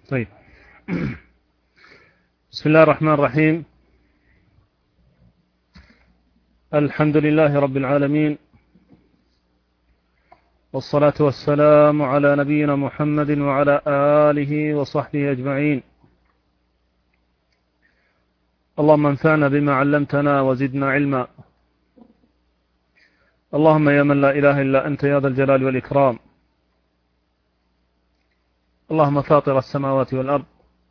طيب. بسم الله الرحمن الرحيم. الحمد لله رب العالمين، والصلاة والسلام على نبينا محمد وعلى آله وصحبه أجمعين. اللهم انفعنا بما علمتنا وزدنا علما. اللهم يا من لا إله إلا أنت يا ذا الجلال والإكرام، اللهم فاطر السماوات والأرض،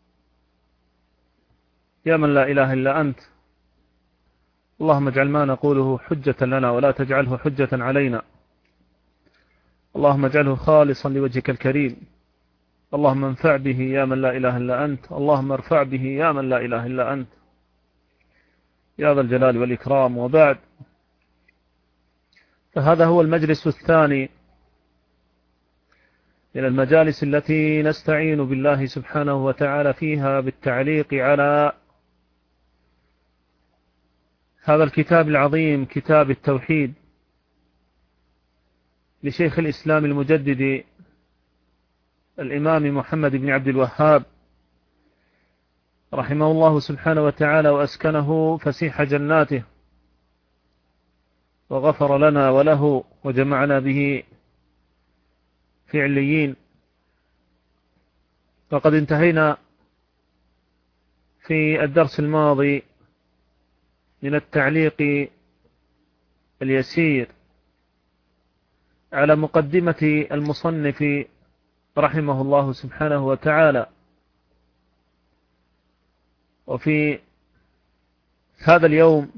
يا من لا إله إلا أنت، اللهم اجعل ما نقوله حجة لنا ولا تجعله حجة علينا، اللهم اجعله خالصا لوجهك الكريم، اللهم انفع به يا من لا إله إلا أنت، اللهم ارفع به يا من لا إله إلا أنت يا ذا الجلال والإكرام. وبعد، فهذا هو المجلس الثاني من المجالس التي نستعين بالله سبحانه وتعالى فيها بالتعليق على هذا الكتاب العظيم، كتاب التوحيد لشيخ الإسلام المجدد الإمام محمد بن عبد الوهاب رحمه الله سبحانه وتعالى، وأسكنه فسيح جناته، وغفر لنا وله وجمعنا به في عليين. وقد انتهينا في الدرس الماضي من التعليق اليسير على مقدمة المصنف رحمه الله سبحانه وتعالى. وفي هذا اليوم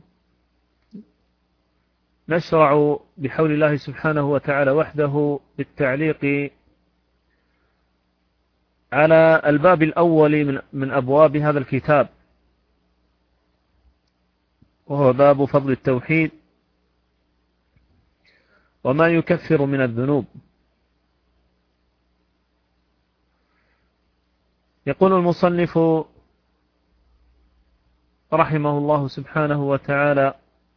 نشرع بحول الله سبحانه وتعالى وحده بالتعليق على الباب الأول من أبواب هذا الكتاب، وهو باب فضل التوحيد وما يكفر من الذنوب. يقول المصنف رحمه الله سبحانه وتعالى: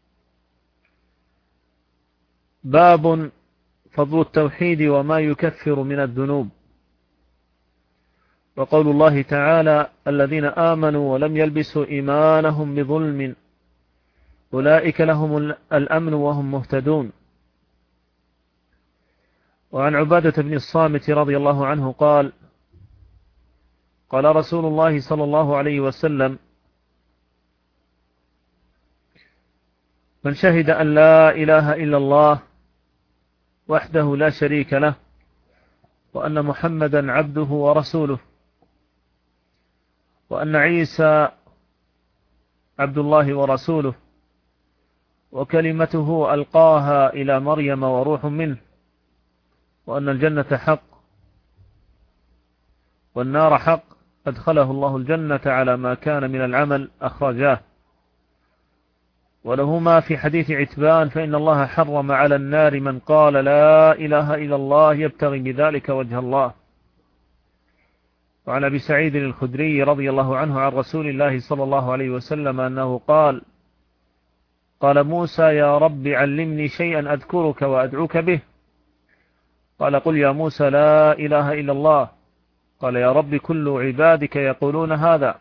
باب فضل التوحيد وما يكفر من الذنوب. وقول الله تعالى: الذين آمنوا ولم يلبسوا إيمانهم بظلم أولئك لهم الأمن وهم مهتدون. وعن عبادة بن الصامت رضي الله عنه قال: قال رسول الله صلى الله عليه وسلم: من شهد أن لا إله إلا الله وحده لا شريك له وأن محمدا عبده ورسوله وأن عيسى عبد الله ورسوله وكلمته ألقاها إلى مريم وروح منه، وأن الجنة حق والنار حق، أدخله الله الجنة على ما كان من العمل أخرجاه. ولهما في حديث عتبان: فإن الله حرم على النار من قال لا إله إلا الله يبتغي بذلك وجه الله. وعن أبي سعيد الخدري رضي الله عنه عن رسول الله صلى الله عليه وسلم أنه قال: قال موسى: يا رب علمني شيئا أذكرك وأدعوك به. قال: قل يا موسى لا إله إلا الله. قال: يا رب كل عبادك يقولون هذا.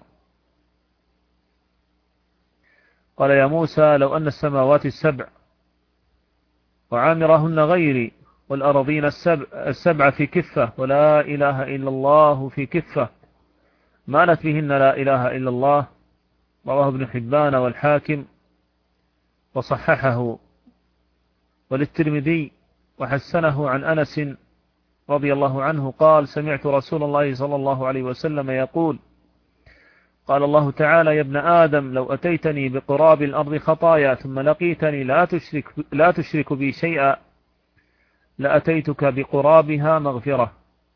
قال: يا موسى لو أن السماوات السبع وعامرهن غيري والأرضين السبع في كفة ولا إله إلا الله في كفة مالت بهن لا إله إلا الله. رواه ابن حبان والحاكم وصححه، وللترمذي وحسنه عن أنس رضي الله عنه قال: سمعت رسول الله صلى الله عليه وسلم يقول: قال الله تعالى: يا ابن آدم لو أتيتني بقراب الأرض خطايا ثم لقيتني لا تشرك بي شيئا لأتيتك بقرابها مغفرة.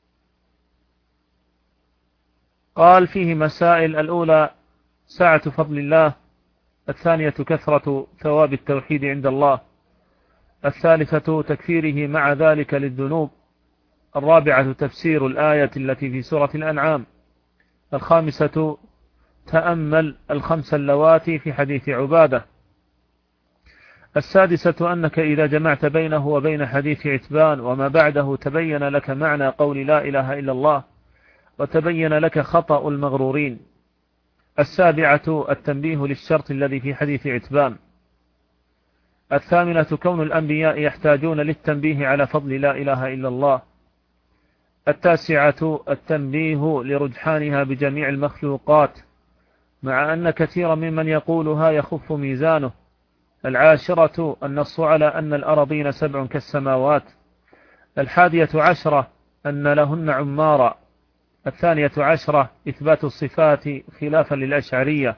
قال: فيه مسائل: الأولى سعة فضل الله، الثانية كثرة ثواب التوحيد عند الله، الثالثة تكفيره مع ذلك للذنوب، الرابعة تفسير الآية التي في سورة الأنعام، الخامسة تأمل الخمس اللواتي في حديث عبادة، السادسة أنك إذا جمعت بينه وبين حديث عتبان وما بعده تبين لك معنى قول لا إله إلا الله، وتبين لك خطأ المغرورين. 7 التنبيه للشرط الذي في حديث عتبان. 8 كون الأنبياء يحتاجون للتنبيه على فضل لا إله إلا الله. 9 التنبيه لرجحانها بجميع المخلوقات مع أن كثيرا ممن يقولها يخف ميزانه. 10 النص على أن الأراضين 7 كالسماوات. 11 أن لهن عمارا. 12 إثبات الصفات خلافا للأشعرية.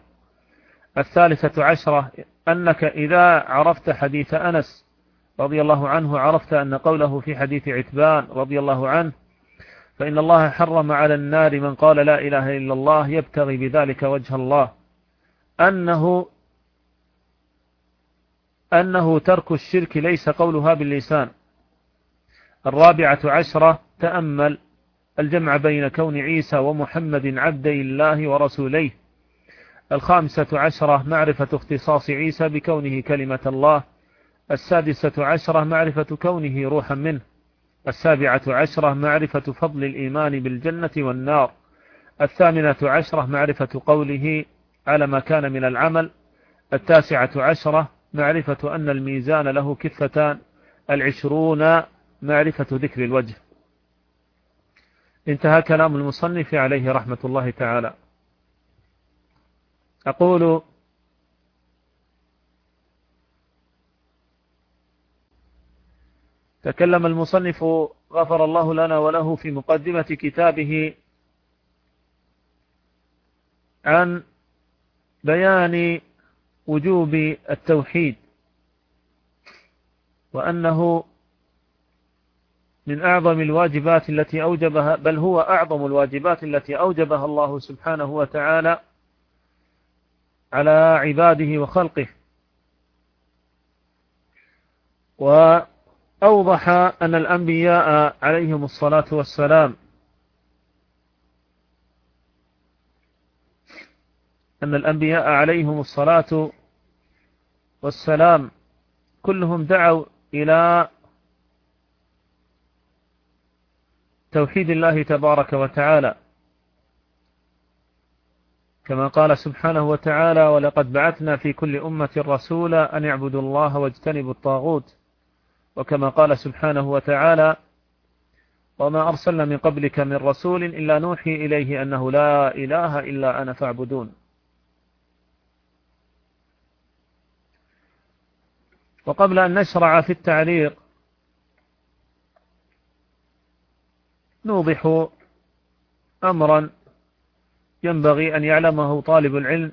13 أنك إذا عرفت حديث أنس رضي الله عنه عرفت أن قوله في حديث عتبان رضي الله عنه فإن الله حرم على النار من قال لا إله إلا الله يبتغي بذلك وجه الله، أنه ترك الشرك ليس قولها باللسان. 14 تأمل الجمع بين كون عيسى ومحمد عبدي الله ورسوليه. 15 معرفة اختصاص عيسى بكونه كلمة الله. 16 معرفة كونه روحا منه. 17 معرفة فضل الإيمان بالجنة والنار. 18 معرفة قوله على ما كان من العمل. 19 معرفة أن الميزان له كفتان. 20 معرفة ذكر الوجه. انتهى كلام المصنف عليه رحمة الله تعالى. أقول تكلم المصنف غفر الله لنا وله في مقدمة كتابه عن بيان وجوب التوحيد، وأنه من أعظم الواجبات التي أوجبها، بل هو أعظم الواجبات التي أوجبها الله سبحانه وتعالى على عباده وخلقه. وأوضح أن الأنبياء عليهم الصلاة والسلام كلهم دعوا إلى توحيد الله تبارك وتعالى، كما قال سبحانه وتعالى ولقد بعثنا في كل أمة رسولا أن يعبدوا الله واجتنبوا الطاغوت، وكما قال سبحانه وتعالى وما أرسلنا من قبلك من رسول إلا نوحي إليه أنه لا إله إلا أنا فاعبدون. وقبل أن نشرع في التعليق نوضح أمرا ينبغي أن يعلمه طالب العلم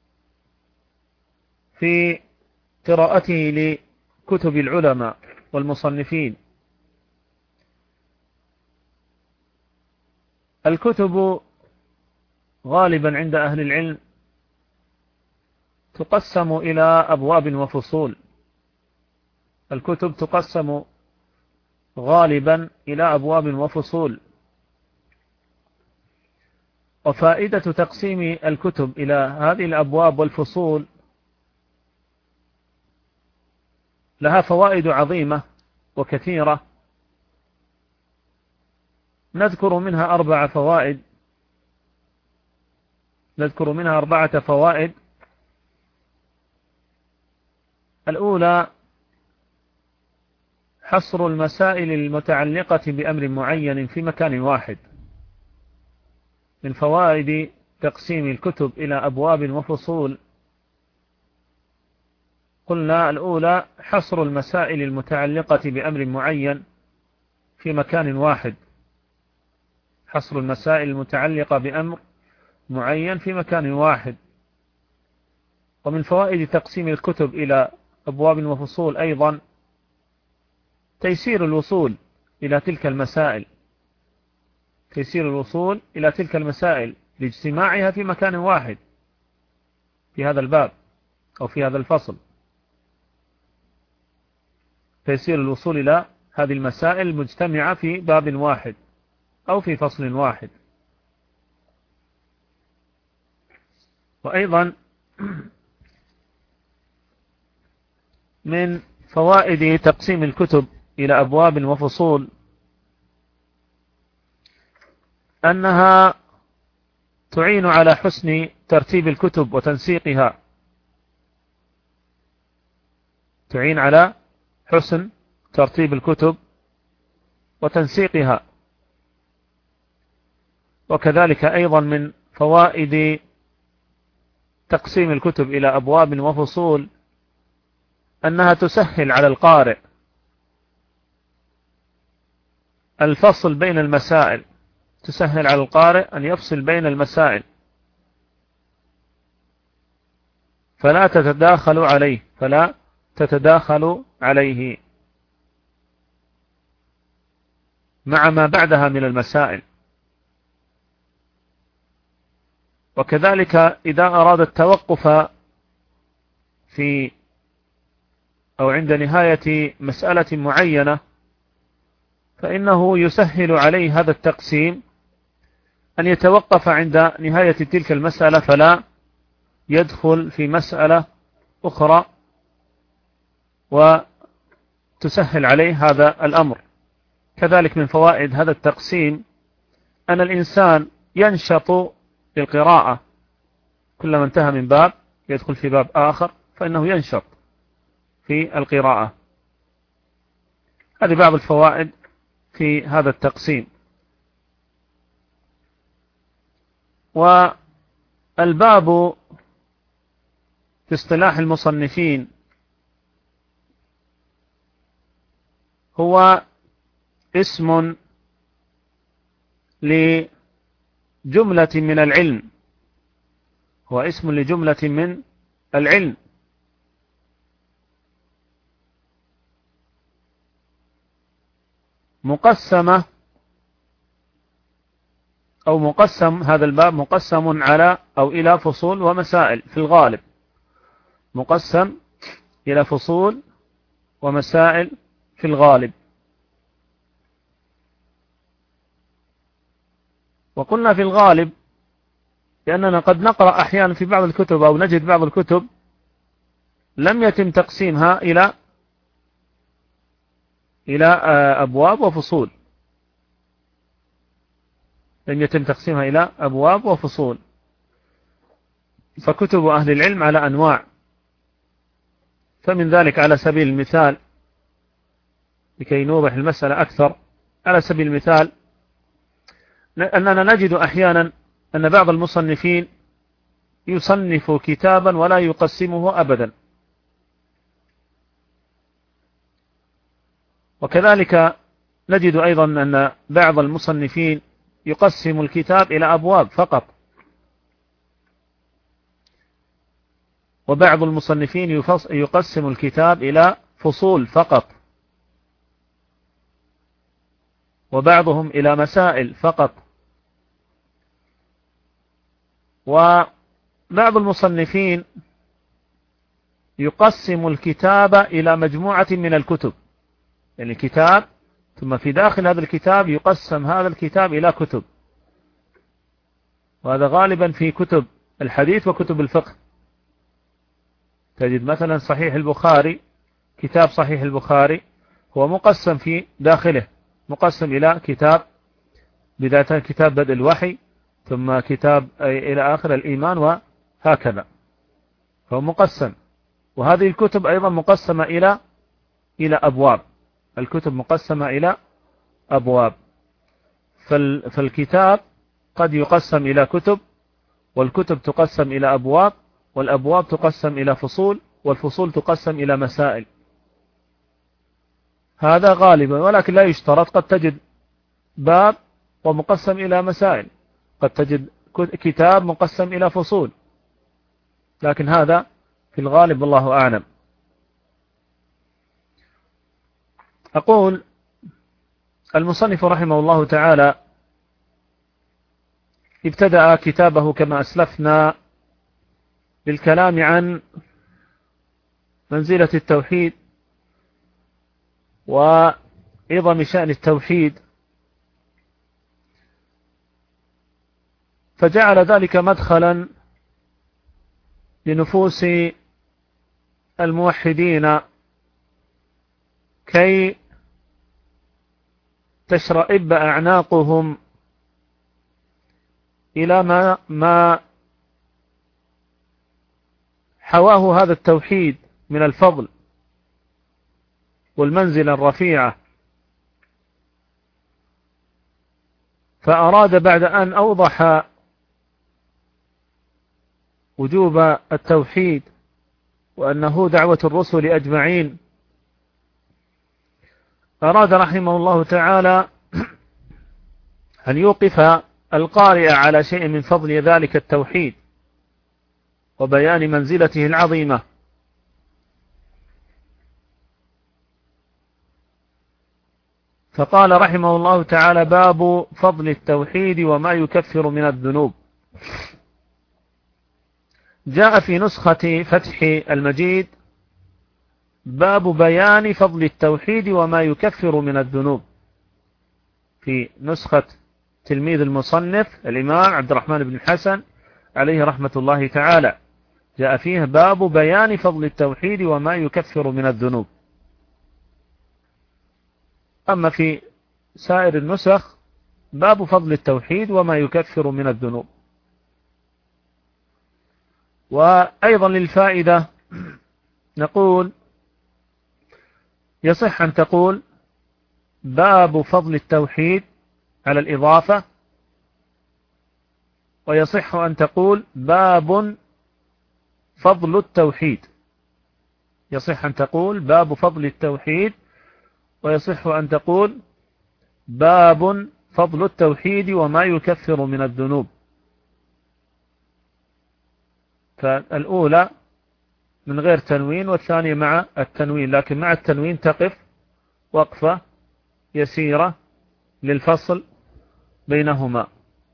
في قراءته لكتب العلماء والمصنفين. الكتب غالبا عند أهل العلم تقسم إلى أبواب وفصول. الكتب تقسم غالبا إلى أبواب وفصول، وفائدة تقسيم الكتب إلى هذه الأبواب والفصول لها فوائد عظيمة وكثيرة. نذكر منها 4 فوائد. الأولى حصر المسائل المتعلقة بأمر معين في مكان واحد. من فوائد تقسيم الكتب إلى أبواب وفصول قلنا الأولى حصر المسائل المتعلقة بأمر معين في مكان واحد. حصر المسائل المتعلقة بأمر معين في مكان واحد. ومن فوائد تقسيم الكتب إلى أبواب وفصول أيضا تيسير الوصول إلى تلك المسائل لاجتماعها في مكان واحد في هذا الباب أو في هذا الفصل. تيسير الوصول إلى هذه المسائل المجتمعة في باب واحد أو في فصل واحد. وأيضا من فوائد تقسيم الكتب إلى أبواب وفصول أنها تعين على حسن ترتيب الكتب وتنسيقها، تعين على حسن ترتيب الكتب وتنسيقها. وكذلك أيضا من فوائد تقسيم الكتب إلى أبواب وفصول أنها تسهل على القارئ الفصل بين المسائل، تسهل على القارئ أن يفصل بين المسائل فلا تتداخل عليه مع ما بعدها من المسائل. وكذلك إذا أراد التوقف في أو عند نهاية مسألة معينة فإنه يسهل عليه هذا التقسيم أن يتوقف عند نهاية تلك المسألة فلا يدخل في مسألة أخرى، وتسهل عليه هذا الأمر. كذلك من فوائد هذا التقسيم أن الإنسان ينشط للقراءة، كلما انتهى من باب يدخل في باب آخر فإنه ينشط في القراءة. هذه بعض الفوائد في هذا التقسيم. والباب في اصطلاح المصنفين هو اسم لجملة من العلم، هو اسم لجملة من العلم، مقسمة أو مقسم، هذا الباب مقسم على أو إلى فصول ومسائل في الغالب، مقسم إلى فصول ومسائل في الغالب. وقلنا في الغالب لأننا قد نقرأ أحيانا في بعض الكتب أو نجد بعض الكتب لم يتم تقسيمها إلى أبواب وفصول، لم يتم تقسيمها إلى أبواب وفصول. فكتب أهل العلم على أنواع، فمن ذلك على سبيل المثال لكي نوضح المسألة أكثر، على سبيل المثال أننا نجد أحيانا أن بعض المصنفين يصنف كتابا ولا يقسمه أبدا، وكذلك نجد أيضا أن بعض المصنفين يقسم الكتاب إلى أبواب فقط، وبعض المصنفين يقسم الكتاب إلى فصول فقط، وبعضهم إلى مسائل فقط، وبعض المصنفين يقسم الكتاب إلى مجموعة من الكتب، يعني كتاب ثم في داخل هذا الكتاب يقسم هذا الكتاب إلى كتب، وهذا غالبا في كتب الحديث وكتب الفقه. تجد مثلا صحيح البخاري، كتاب صحيح البخاري هو مقسم في داخله، مقسم إلى كتاب، بداية كتاب بدء الوحي، ثم كتاب إلى آخر الإيمان، وهكذا فهو مقسم. وهذه الكتب أيضا مقسمة إلى أبواب، الكتب مقسمة إلى أبواب. فالكتاب قد يقسم إلى كتب، والكتب تقسم إلى أبواب، والأبواب تقسم إلى فصول، والفصول تقسم إلى مسائل. هذا غالبا، ولكن لا يشترط، قد تجد باب ومقسم إلى مسائل، قد تجد كتاب مقسم إلى فصول، لكن هذا في الغالب والله أعلم. أقول المصنف رحمه الله تعالى ابتدأ كتابه كما أسلفنا بالكلام عن منزلة التوحيد وعظم شأن التوحيد، فجعل ذلك مدخلا لنفوس الموحدين كي تشرئب أعناقهم إلى ما حواه هذا التوحيد من الفضل والمنزلة الرفيعة، فأراد بعد أن أوضح وجوب التوحيد وأنه دعوة الرسل أجمعين، أراد رحمه الله تعالى أن يوقف القارئ على شيء من فضل ذلك التوحيد وبيان منزلته العظيمة. فقال رحمه الله تعالى: باب فضل التوحيد وما يكفر من الذنوب. جاء في نسخة فتح المجيد: باب بيان فضل التوحيد وما يكفر من الذنوب. في نسخة تلميذ المصنف الإمام عبد الرحمن بن الحسن عليه رحمة الله تعالى جاء فيه: باب بيان فضل التوحيد وما يكفر من الذنوب. أما في سائر النسخ: باب فضل التوحيد وما يكفر من الذنوب. وأيضا للفائدة نقول: يصح أن تقول باب فضل التوحيد على الإضافة، ويصح أن تقول باب فضل التوحيد. يصح أن تقول باب فضل التوحيد، ويصح أن تقول باب فضل التوحيد وما يكفر من الذنوب. فالأولى من غير تنوين، والثانية مع التنوين، لكن مع التنوين تقف وقفة يسيرة للفصل بينهما.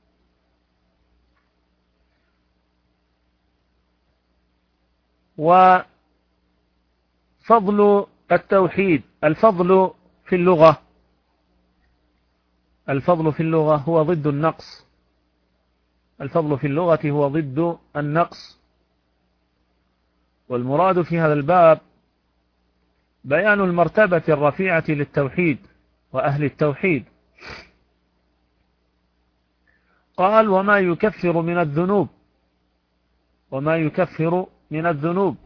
وفضل التوحيد، الفضل في اللغة هو ضد النقص. الفضل في اللغة هو ضد النقص، والمراد في هذا الباب بيان المرتبة الرفيعة للتوحيد وأهل التوحيد. قال: وما يكفر من الذنوب. وما يكفر من الذنوب.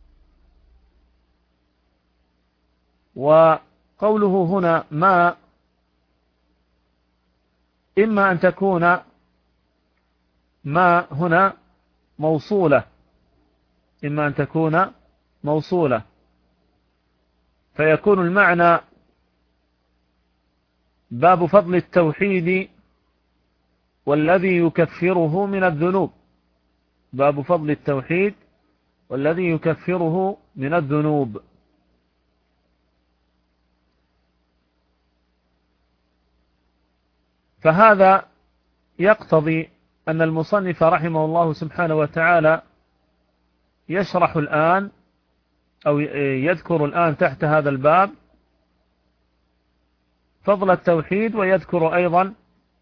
وقوله هنا ما إما أن تكون ما هنا موصولة، إما أن تكون موصولة، فيكون المعنى باب فضل التوحيد والذي يكفره من الذنوب. باب فضل التوحيد والذي يكفره من الذنوب. فهذا يقتضي أن المصنف رحمه الله سبحانه وتعالى يشرح الآن أو يذكر الآن تحت هذا الباب فضل التوحيد، ويذكر أيضا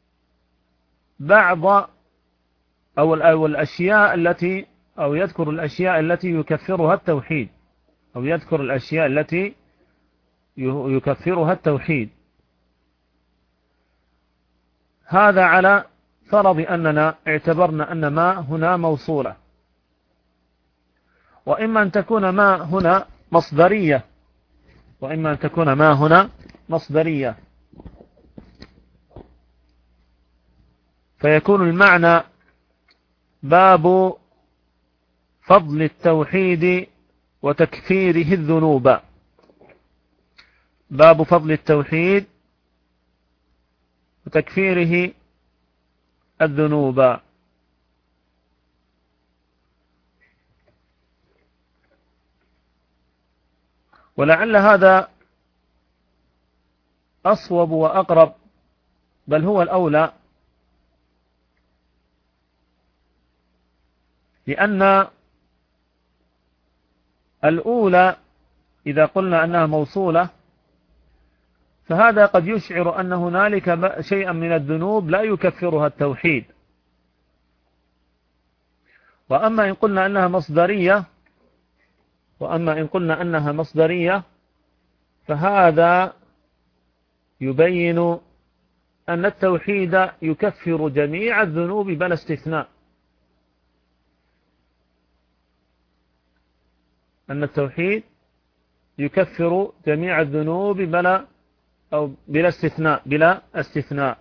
بعض أو الأشياء التي أو يذكر الأشياء التي يكفرها التوحيد، أو يذكر الأشياء التي يكفرها التوحيد. هذا على فرض أننا اعتبرنا أن ما هنا موصولة، وإما أن تكون ما هنا مصدرية، وإما أن تكون ما هنا مصدرية، فيكون المعنى باب فضل التوحيد وتكفيره الذنوب. باب فضل التوحيد وتكفيره الذنوب. ولعل هذا أصوب وأقرب، بل هو الأولى، لأن الأولى إذا قلنا أنها موصولة فهذا قد يشعر أن هنالك شيئا من الذنوب لا يكفرها التوحيد. وأما إن قلنا أنها مصدرية فهذا يبين أن التوحيد يكفر جميع الذنوب بلا استثناء، أن التوحيد يكفر جميع الذنوب بلا استثناء.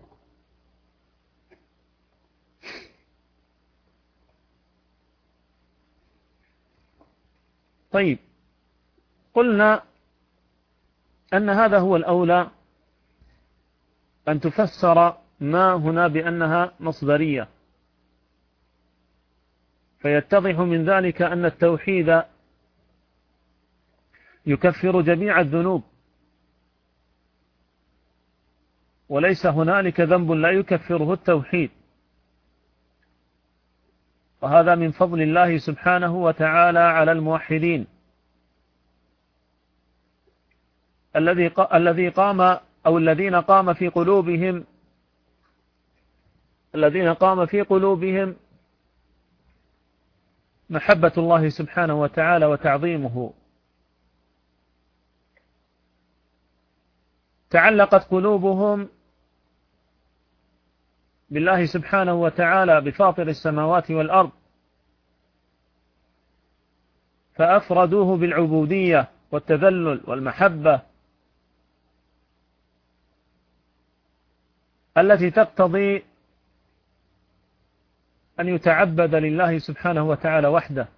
طيب، قلنا أن هذا هو الأولى، أن تفسر ما هنا بأنها مصدرية، فيتضح من ذلك أن التوحيد يكفر جميع الذنوب، وليس هنالك ذنب لا يكفره التوحيد، وهذا من فضل الله سبحانه وتعالى على الموحدين الذين قام في قلوبهم محبة الله سبحانه وتعالى وتعظيمه، تعلقت قلوبهم بالله سبحانه وتعالى بفاطر السماوات والأرض، فأفردوه بالعبودية والتذلل والمحبة التي تقتضي أن يتعبد لله سبحانه وتعالى وحده.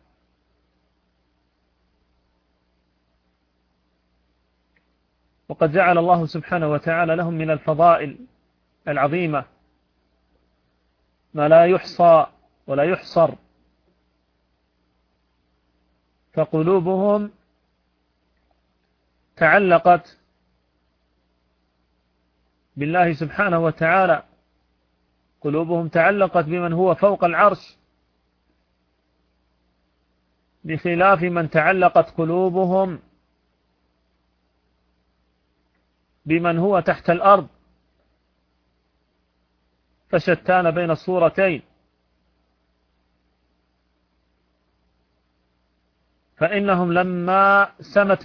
وقد جعل الله سبحانه وتعالى لهم من الفضائل العظيمة ما لا يحصى ولا يحصر، فقلوبهم تعلقت بالله سبحانه وتعالى، قلوبهم تعلقت بمن هو فوق العرش، بخلاف من تعلقت قلوبهم بمن هو تحت الأرض، فشتان بين الصورتين. فإنهم لما سمت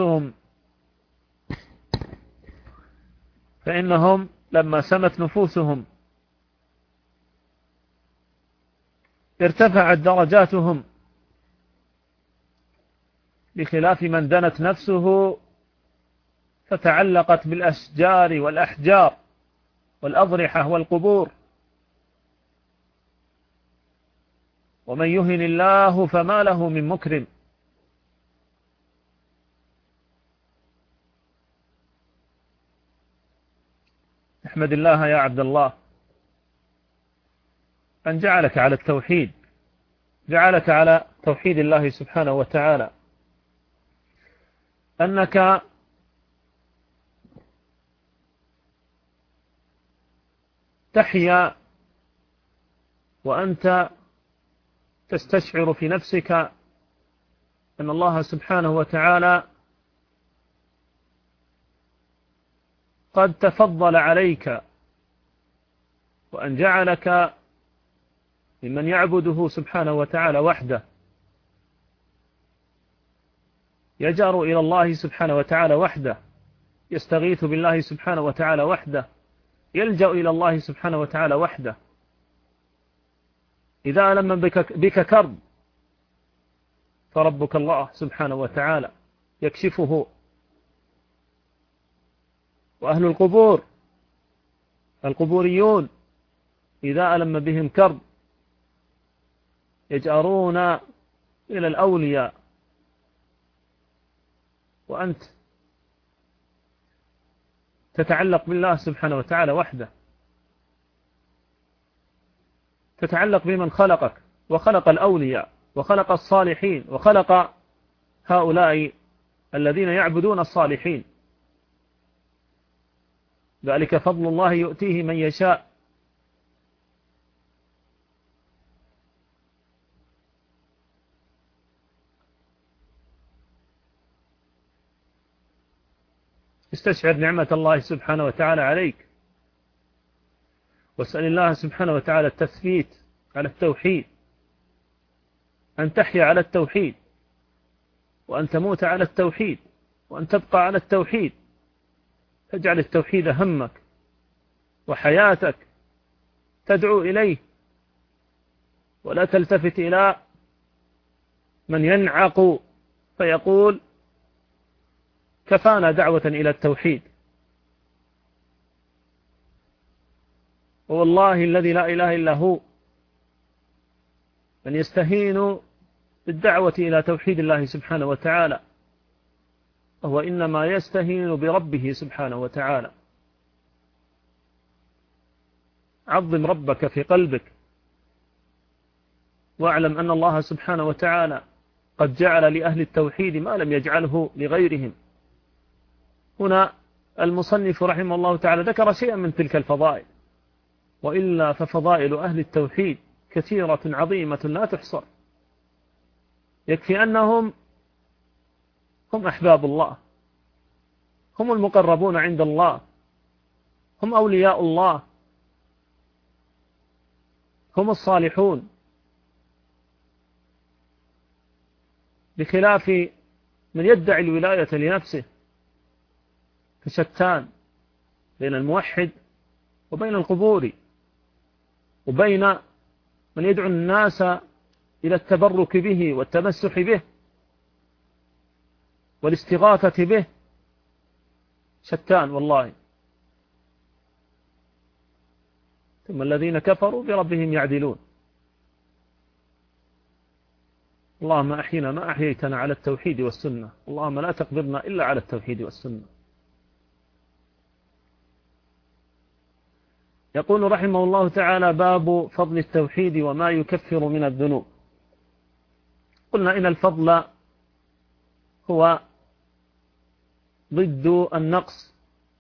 نفوسهم ارتفعت درجاتهم، بخلاف من دنت نفسه فتعلقت بالأشجار والأحجار والأضرحة والقبور. ومن يهن الله فما له من مكرم. احمد الله يا عبد الله أن جعلك على التوحيد، جعلك على توحيد الله سبحانه وتعالى، أنك تحيا وأنت تستشعر في نفسك أن الله سبحانه وتعالى قد تفضل عليك، وأن جعلك ممن يعبده سبحانه وتعالى وحده، يجأر إلى الله سبحانه وتعالى وحده، يستغيث بالله سبحانه وتعالى وحده، يلجأ إلى الله سبحانه وتعالى وحده. إذا ألم بك كرب فربك الله سبحانه وتعالى يكشفه. وأهل القبور القبوريون إذا ألم بهم كرب يجأرون إلى الأولياء، وأنت تتعلق بالله سبحانه وتعالى وحده، تتعلق بمن خلقك وخلق الأولياء وخلق الصالحين وخلق هؤلاء الذين يعبدون الصالحين. ذلك فضل الله يؤتيه من يشاء. استشعر نعمة الله سبحانه وتعالى عليك، واسأل الله سبحانه وتعالى التثبيت على التوحيد، أن تحيا على التوحيد، وأن تموت على التوحيد، وأن تبقى على التوحيد. فاجعل التوحيد همك، وحياتك تدعو إليه، ولا تلتفت إلى من ينعق فيقول كفانا دعوة إلى التوحيد. والله الذي لا إله إلا هو، من يستهين بالدعوة إلى توحيد الله سبحانه وتعالى هو إنما يستهين بربه سبحانه وتعالى. عظم ربك في قلبك، واعلم أن الله سبحانه وتعالى قد جعل لأهل التوحيد ما لم يجعله لغيرهم. هنا المصنف رحمه الله تعالى ذكر شيئا من تلك الفضائل، وإلا ففضائل أهل التوحيد كثيرة عظيمة لا تحصر. يكفي أنهم هم أحباب الله، هم المقربون عند الله، هم أولياء الله، هم الصالحون، بخلاف من يدعي الولاية لنفسه، فشتان بين الموحد وبين القبور، وبين من يدعو الناس إلى التبرك به والتمسح به والاستغاثة به، شتان والله. ثم الذين كفروا بربهم يعدلون. اللهم أحينا ما أحييتنا على التوحيد والسنة، اللهم لا تقبضنا إلا على التوحيد والسنة. يقول رحمه الله تعالى: باب فضل التوحيد وما يكفر من الذنوب. قلنا إن الفضل هو ضد النقص،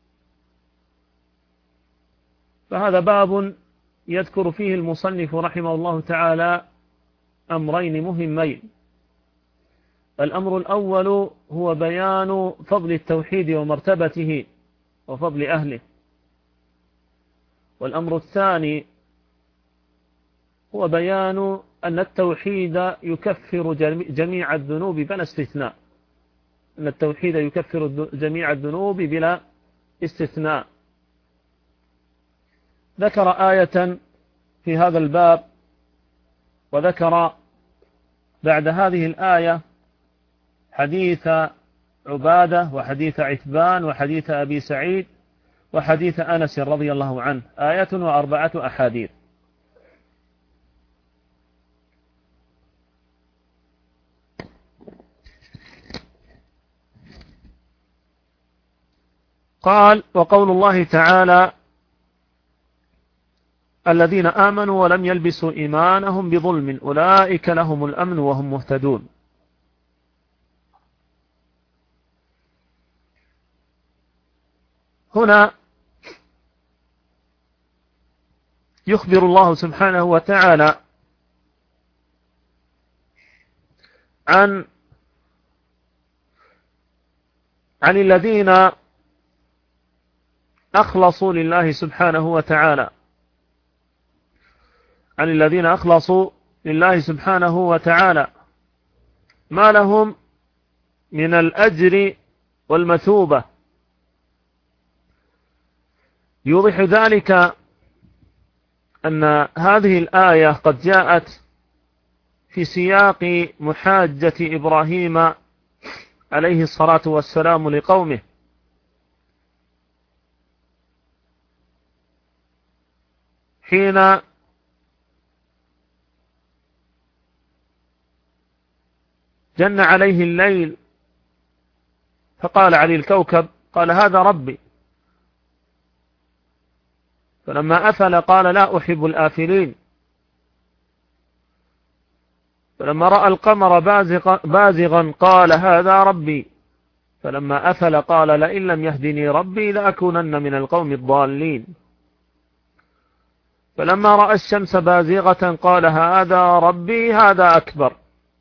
فهذا باب يذكر فيه المصنف رحمه الله تعالى أمرين مهمين. الأمر الأول هو بيان فضل التوحيد ومرتبته وفضل أهله، والأمر الثاني هو بيان أن التوحيد يكفر جميع الذنوب بلا استثناء، أن التوحيد يكفر جميع الذنوب بلا استثناء. ذكر آية في هذا الباب، وذكر بعد هذه الآية حديث عبادة وحديث عتبان وحديث أبي سعيد وحديث أنس رضي الله عنه، آية وأربعة أحاديث. قال: وقول الله تعالى: الذين آمنوا ولم يلبسوا إيمانهم بظلم أولئك لهم الأمن وهم مهتدون. هنا يخبر الله سبحانه وتعالى عن الذين أخلصوا لله سبحانه وتعالى، عن الذين أخلصوا لله سبحانه وتعالى ما لهم من الأجر والمثوبة. يوضح ذلك أن هذه الآية قد جاءت في سياق محاجة إبراهيم عليه الصلاة والسلام لقومه، حين جن عليه الليل فقال علي الكوكب، قال: هذا ربي. فلما أفل قال: لا أحب الآفلين. فلما رأى القمر بازغا قال: هذا ربي. فلما أفل قال: لئن لم يهدني ربي لأكونن من القوم الضالين. فلما رأى الشمس بازغة قال: هذا ربي، هذا أكبر.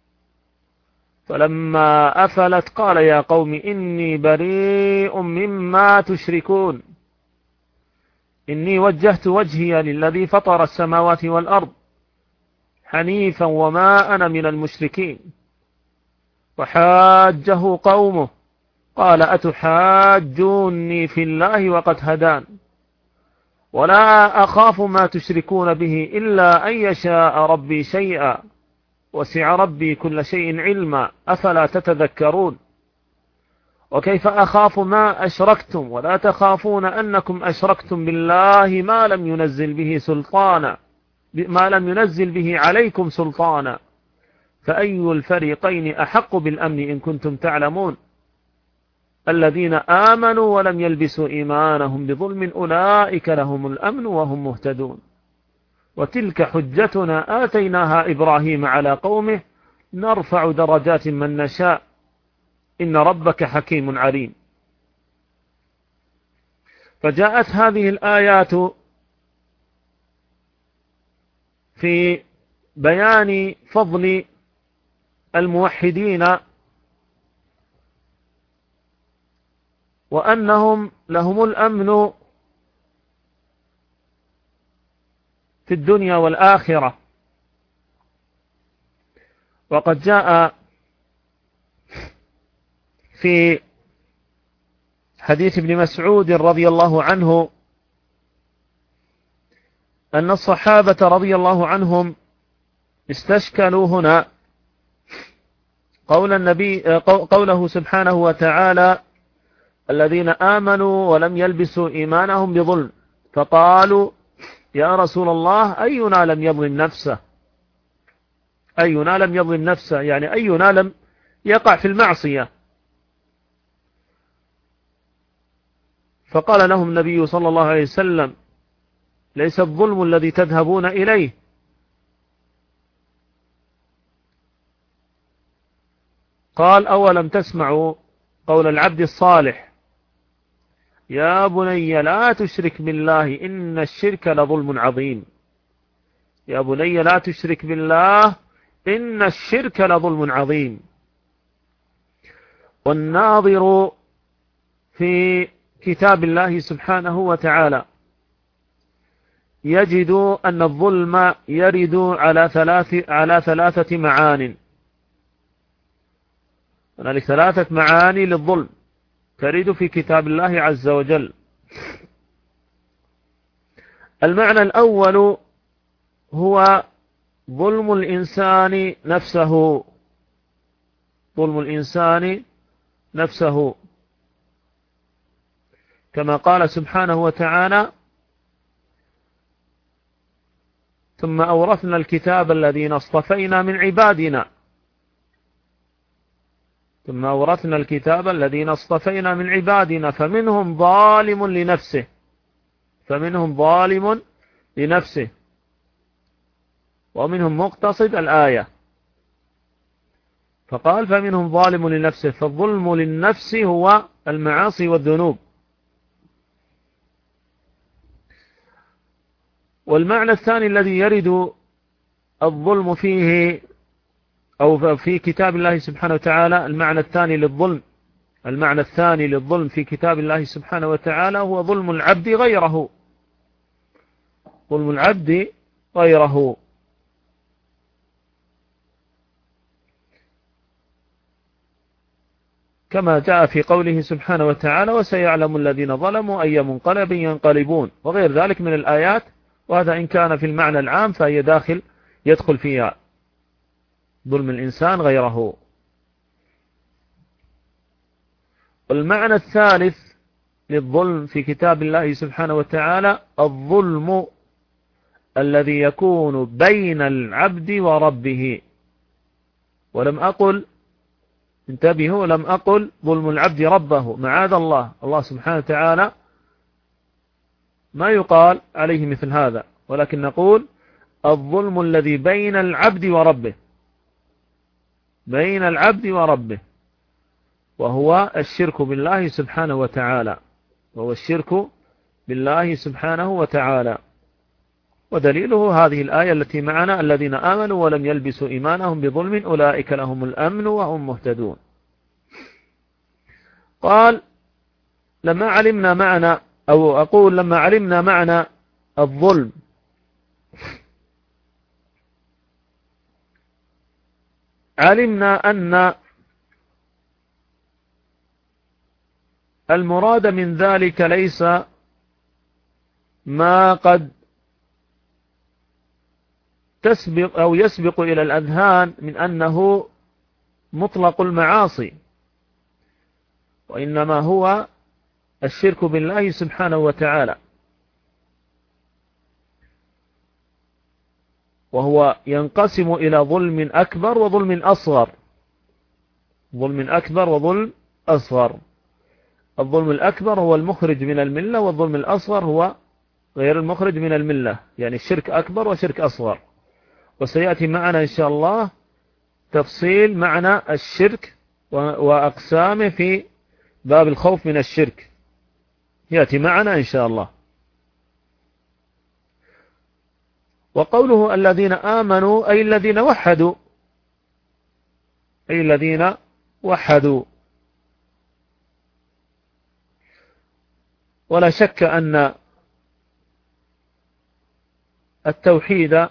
فلما أفلت قال: يا قوم إني بريء مما تشركون، إني وجهت وجهي للذي فطر السماوات والأرض حنيفا وما أنا من المشركين. وحاجه قومه قال: أتحاجوني في الله وقد هدان ولا أخاف ما تشركون به إلا أن يشاء ربي شيئا وسع ربي كل شيء علما أفلا تتذكرون. وكيف أخاف ما أشركتم ولا تخافون أنكم أشركتم بالله ما لم ينزل به عليكم سلطانا فأي الفريقين أحق بالأمن إن كنتم تعلمون. الذين آمنوا ولم يلبسوا إيمانهم بظلم أولئك لهم الأمن وهم مهتدون. وتلك حجتنا آتيناها إبراهيم على قومه نرفع درجات من نشاء إن ربك حكيم عليم. فجاءت هذه الآيات في بيان فضل الموحدين وأنهم لهم الأمن في الدنيا والآخرة. وقد جاء في حديث ابن مسعود رضي الله عنه أن الصحابة رضي الله عنهم استشكلوا هنا قوله سبحانه وتعالى الذين آمنوا ولم يلبسوا إيمانهم بظلم، فقالوا يا رسول الله أينا لم يظلم نفسه، أينا لم يظلم نفسه، يعني أينا لم يقع في المعصية. فقال لهم النبي صلى الله عليه وسلم ليس الظلم الذي تذهبون إليه، قال أولم تسمعوا قول العبد الصالح يا بني لا تشرك بالله إن الشرك لظلم عظيم، يا بني لا تشرك بالله إن الشرك لظلم عظيم. والناظر في كتاب الله سبحانه وتعالى يجد أن الظلم يرد على ثلاثة معان. هنالك ثلاثة معاني للظلم ترد في كتاب الله عز وجل. المعنى الأول هو ظلم الإنسان نفسه، ظلم الإنسان نفسه، كما قال سبحانه وتعالى ثم أورثنا الكتاب الذين اصطفينا من عبادنا، ثم أورثنا الكتاب الذين اصطفينا من عبادنا فمنهم ظالم لنفسه، فمنهم ظالم لنفسه ومنهم مقتصد الآية، فقال فمنهم ظالم لنفسه، فالظلم للنفس هو المعاصي والذنوب. والمعنى الثاني الذي يرد الظلم فيه أو في كتاب الله سبحانه وتعالى، المعنى الثاني للظلم في كتاب الله سبحانه وتعالى هو ظلم العبد غيره، ظلم العبد غيره. كما جاء في قوله سبحانه وتعالى وسيعلم الذين ظلموا أي منقلب ينقلبون، وغير ذلك من الآيات، وهذا إن كان في المعنى العام فهي يدخل فيها ظلم الإنسان غيره. والمعنى الثالث للظلم في كتاب الله سبحانه وتعالى الظلم الذي يكون بين العبد وربه. ولم أقل، انتبهوا، لم أقل ظلم العبد ربه، معاذ الله، الله سبحانه وتعالى ما يقال عليه مثل هذا، ولكن نقول الظلم الذي بين العبد وربه، بين العبد وربه، وهو الشرك بالله سبحانه وتعالى، وهو الشرك بالله سبحانه وتعالى. ودليله هذه الآية التي معنا الذين آمنوا ولم يلبسوا إيمانهم بظلم أولئك لهم الأمن وهم مهتدون. قال لما علمنا معنى الظلم علمنا أن المراد من ذلك ليس ما قد تسبق أو يسبق إلى الأذهان من أنه مطلق المعاصي، وإنما هو الشرك بالله سبحانه وتعالى، وهو ينقسم إلى ظلم أكبر وظلم أصغر. ظلم أكبر وظلم أصغر. الظلم الأكبر هو المخرج من الملة، والظلم الأصغر هو غير المخرج من الملة، يعني الشرك أكبر وشرك أصغر. وسيأتي معنا إن شاء الله تفصيل معنى الشرك وأقسامه في باب الخوف من الشرك، يأتي معنا إن شاء الله. وقوله الذين آمنوا أي الذين وحدوا، أي الذين وحدوا. ولا شك أن التوحيد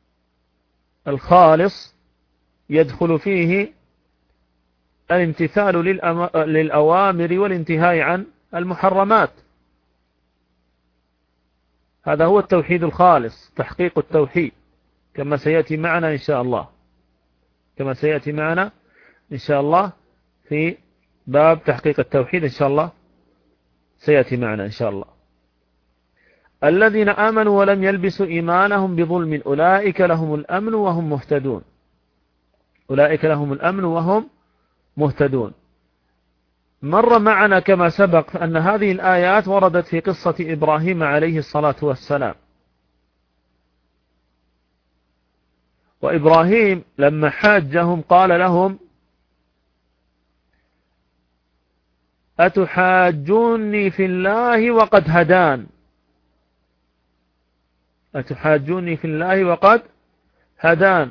الخالص يدخل فيه الامتثال للأوامر والانتهاء عن المحرمات. هذا هو التوحيد الخالص، تحقيق التوحيد، كما سيأتي معنا إن شاء الله، كما سيأتي معنا إن شاء الله في باب تحقيق التوحيد إن شاء الله، سيأتي معنا إن شاء الله. الذين آمنوا ولم يلبسوا إيمانهم بظلم أولئك لهم الأمن وهم مهتدون. أولئك لهم الأمن وهم مهتدون. مر معنا كما سبق أن هذه الآيات وردت في قصة إبراهيم عليه الصلاة والسلام. وإبراهيم لما حاجهم قال لهم: أتحاجوني في الله وقد هدان. أتحاجوني في الله وقد هدان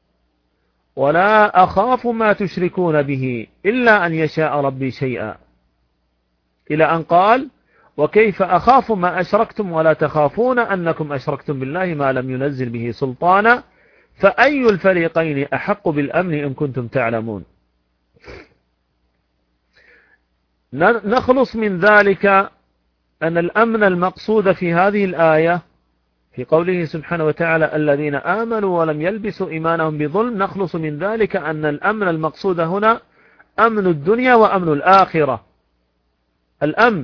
ولا أخاف ما تشركون به إلا أن يشاء ربي شيئا، إلى أن قال: وكيف أخاف ما أشركتم ولا تخافون أنكم أشركتم بالله ما لم ينزل به سلطانا فأي الفريقين أحق بالأمن إن كنتم تعلمون. نخلص من ذلك أن الأمن المقصود في هذه الآية في قوله سبحانه وتعالى الذين آمنوا ولم يلبسوا إيمانهم بظلم، نخلص من ذلك أن الأمن المقصود هنا أمن الدنيا وأمن الآخرة. الأمن،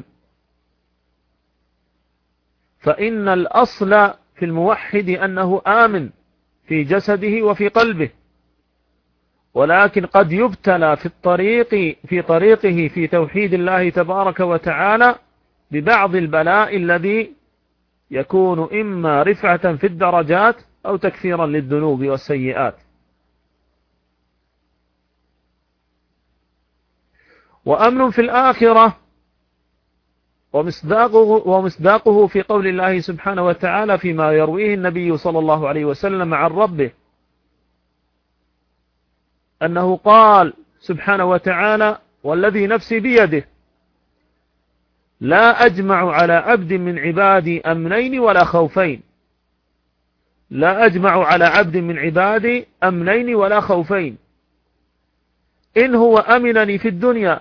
فإن الأصل في الموحد أنه آمن في جسده وفي قلبه، ولكن قد يبتلى في طريقه في توحيد الله تبارك وتعالى ببعض البلاء الذي يكون إما رفعة في الدرجات أو تكفيرا للذنوب والسيئات. وأمن في الآخرة ومصداقه في قول الله سبحانه وتعالى فيما يرويه النبي صلى الله عليه وسلم عن ربه أنه قال سبحانه وتعالى: والذي نفسي بيده لا أجمع على عبد من عبادي أمنين ولا خوفين. لا أجمع على عبد من عبادي أمنين ولا خوفين، إن هو أمنني في الدنيا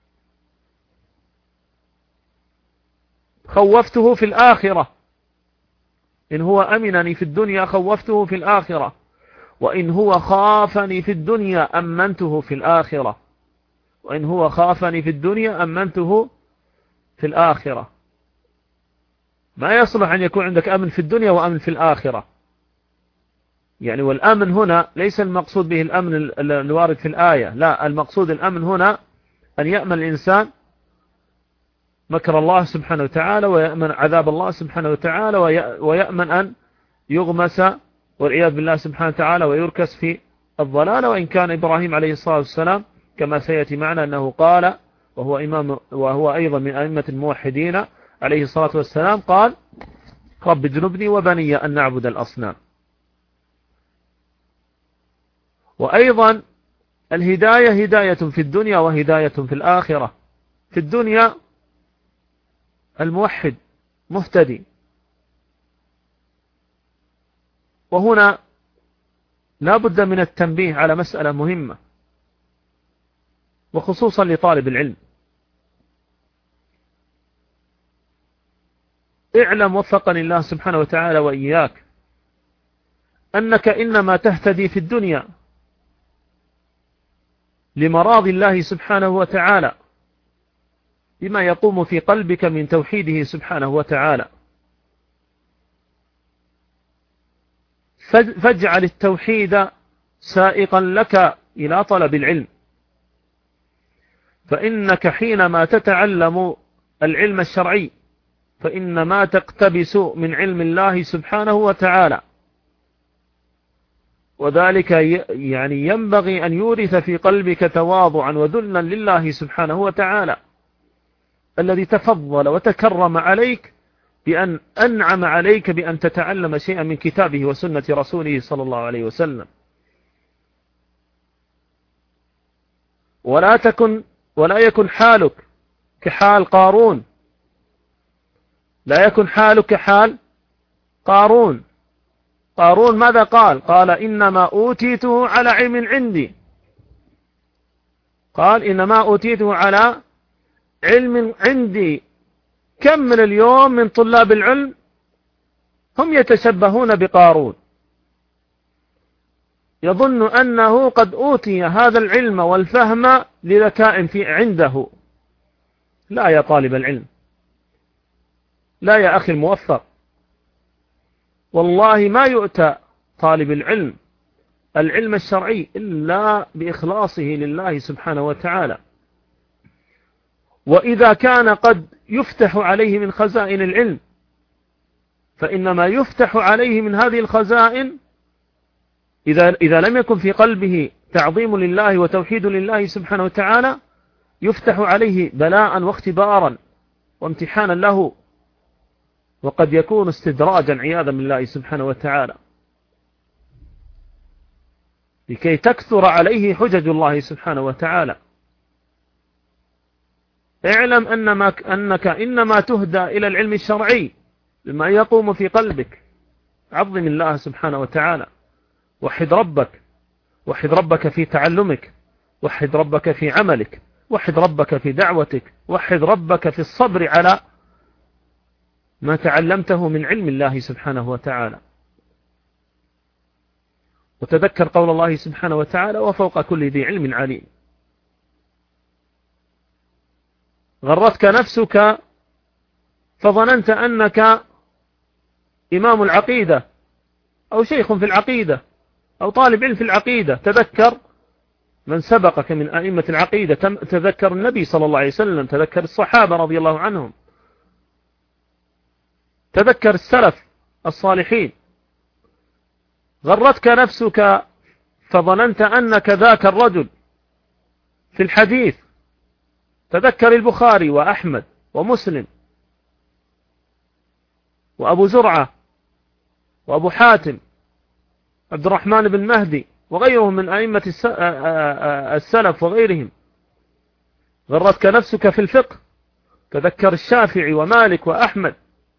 خوفته في الآخرة. إن هو أمنني في الدنيا خوفته في الآخرة، وإن هو خافني في الدنيا أمنته في الآخرة. وإن هو خافني في الدنيا أمنته في الآخرة. ما يصلح أن يكون عندك أمن في الدنيا وأمن في الآخرة. يعني والأمن هنا ليس المقصود به الأمن الوارد في الآية، لا، المقصود الأمن هنا أن يأمن الإنسان مكر الله سبحانه وتعالى، ويأمن عذاب الله سبحانه وتعالى، ويأمن أن يغمس والعياذ بالله سبحانه وتعالى ويركس في الضلال. وإن كان إبراهيم عليه الصلاة والسلام كما سيأتي معنا أنه قال، وهو أيضا من أئمة الموحدين عليه الصلاة والسلام، قال: رب اجنبني وبني أن نعبد الأصنام. وأيضا الهداية هداية في الدنيا وهداية في الآخرة. في الدنيا الموحد مهتدي. وهنا لا بد من التنبيه على مسألة مهمة، وخصوصا لطالب العلم. اعلم وفقني الله سبحانه وتعالى وإياك أنك إنما تهتدي في الدنيا لمراضي الله سبحانه وتعالى بما يقوم في قلبك من توحيده سبحانه وتعالى، فاجعل التوحيد سائقا لك إلى طلب العلم، فإنك حينما تتعلم العلم الشرعي فإنما تقتبس من علم الله سبحانه وتعالى، وذلك يعني ينبغي أن يورث في قلبك تواضعا وذلا لله سبحانه وتعالى الذي تفضل وتكرم عليك بأن أنعم عليك بأن تتعلم شيئا من كتابه وسنة رسوله صلى الله عليه وسلم. ولا يكن حالك كحال قارون، لا يكن حالك كحال قارون. قارون ماذا قال؟ قال إنما أوتيته على علم عندي، قال إنما أوتيته على علم عندي. كم من اليوم من طلاب العلم هم يتشبهون بقارون، يظن أنه قد أوتي هذا العلم والفهم لذكاء في عنده. لا يا طالب العلم، لا يا أخي الموفق، والله ما يؤتى طالب العلم العلم الشرعي إلا بإخلاصه لله سبحانه وتعالى. وإذا كان قد يفتح عليه من خزائن العلم فإنما يفتح عليه من هذه الخزائن إذا لم يكن في قلبه تعظيم لله وتوحيد لله سبحانه وتعالى يفتح عليه بلاء واختبارا وامتحانا له، وقد يكون استدراجا عياذا بالله سبحانه وتعالى، لكي تكثر عليه حجج الله سبحانه وتعالى. اعلم أنك إنما تهدى إلى العلم الشرعي بما يقوم في قلبك. عظم الله سبحانه وتعالى، وحد ربك، وحد ربك في تعلمك، وحد ربك في عملك، وحد ربك في دعوتك، وحد ربك في الصبر على ما تعلمته من علم الله سبحانه وتعالى. وتذكر قول الله سبحانه وتعالى وفوق كل ذي علم عليم. غرتك نفسك فظننت أنك إمام العقيدة أو شيخ في العقيدة أو طالب علم في العقيدة. تذكر من سبقك من أئمة العقيدة، تذكر النبي صلى الله عليه وسلم، تذكر الصحابة رضي الله عنهم، تذكر السلف الصالحين. غرتك نفسك فظننت أنك ذاك الرجل في الحديث. تذكر البخاري وأحمد ومسلم وأبو زرعة وأبو حاتم عبد الرحمن بن مهدي وغيرهم من أئمة السلف وغيرهم. غرتك نفسك في الفقه، تذكر الشافعي ومالك وأحمد.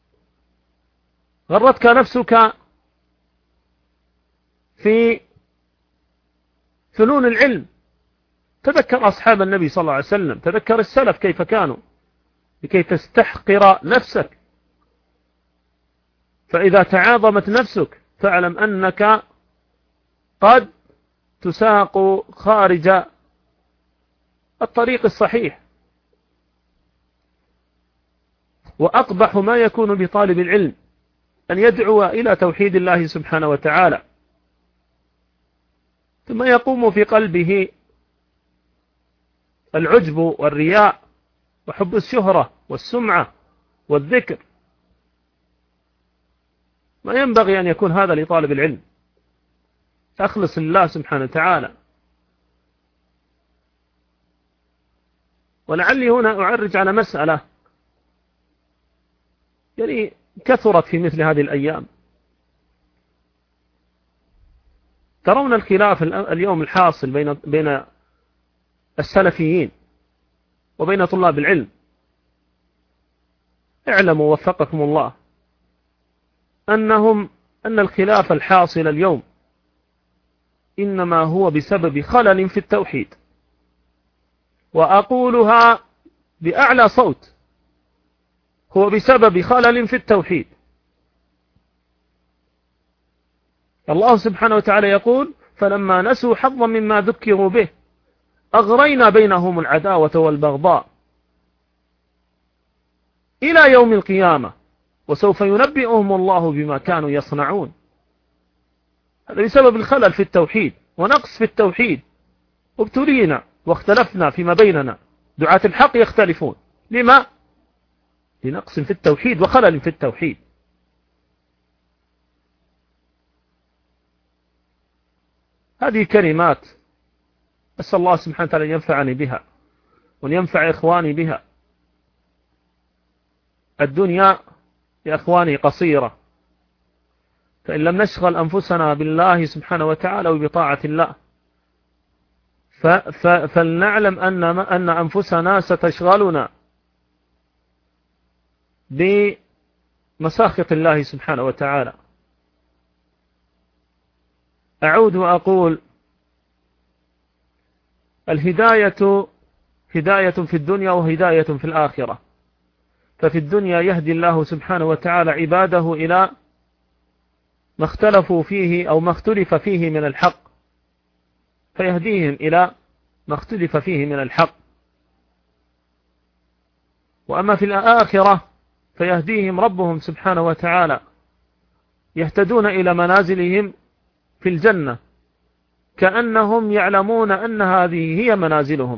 غرتك نفسك في فنون العلم، تذكر أصحاب النبي صلى الله عليه وسلم، تذكر السلف كيف كانوا، لكي تستحقر نفسك. فإذا تعاظمت نفسك فاعلم أنك قد تساق خارج الطريق الصحيح. وأقبح ما يكون بطالب العلم أن يدعو إلى توحيد الله سبحانه وتعالى ثم يقوم في قلبه العجب والرياء وحب الشهرة والسمعة والذكر. ما ينبغي أن يكون هذا لطالب العلم. أخلص لله سبحانه وتعالى. ولعلي هنا أعرج على مسألة يعني كثرت في مثل هذه الأيام. ترون الخلاف اليوم الحاصل بين السلفيين وبين طلاب العلم. اعلموا وفقكم الله أن الخلاف الحاصل اليوم إنما هو بسبب خلل في التوحيد. وأقولها بأعلى صوت، هو بسبب خلل في التوحيد. الله سبحانه وتعالى يقول: فلما نسوا حظا مما ذكروا به أغرينا بينهم العداوة والبغضاء إلى يوم القيامة وسوف ينبئهم الله بما كانوا يصنعون. هذا بسبب الخلل في التوحيد ونقص في التوحيد، وابتلينا واختلفنا فيما بيننا. دعاة الحق يختلفون، لما؟ لنقص في التوحيد وخلل في التوحيد. هذه كلمات أسأل الله سبحانه وتعالى ينفعني بها وأن ينفع إخواني بها. الدنيا يا إخواني قصيرة، فإن لم نشغل أنفسنا بالله سبحانه وتعالى وبطاعة الله فلنعلم أن أنفسنا ستشغلنا بمساخط الله سبحانه وتعالى. أعود وأقول: الهداية هداية في الدنيا وهداية في الآخرة. ففي الدنيا يهدي الله سبحانه وتعالى عباده إلى ما اختلفوا فيه أو ما اختلف فيه من الحق، فيهديهم إلى ما اختلف فيه من الحق. وأما في الآخرة فيهديهم ربهم سبحانه وتعالى، يهتدون إلى منازلهم في الجنة كأنهم يعلمون أن هذه هي منازلهم.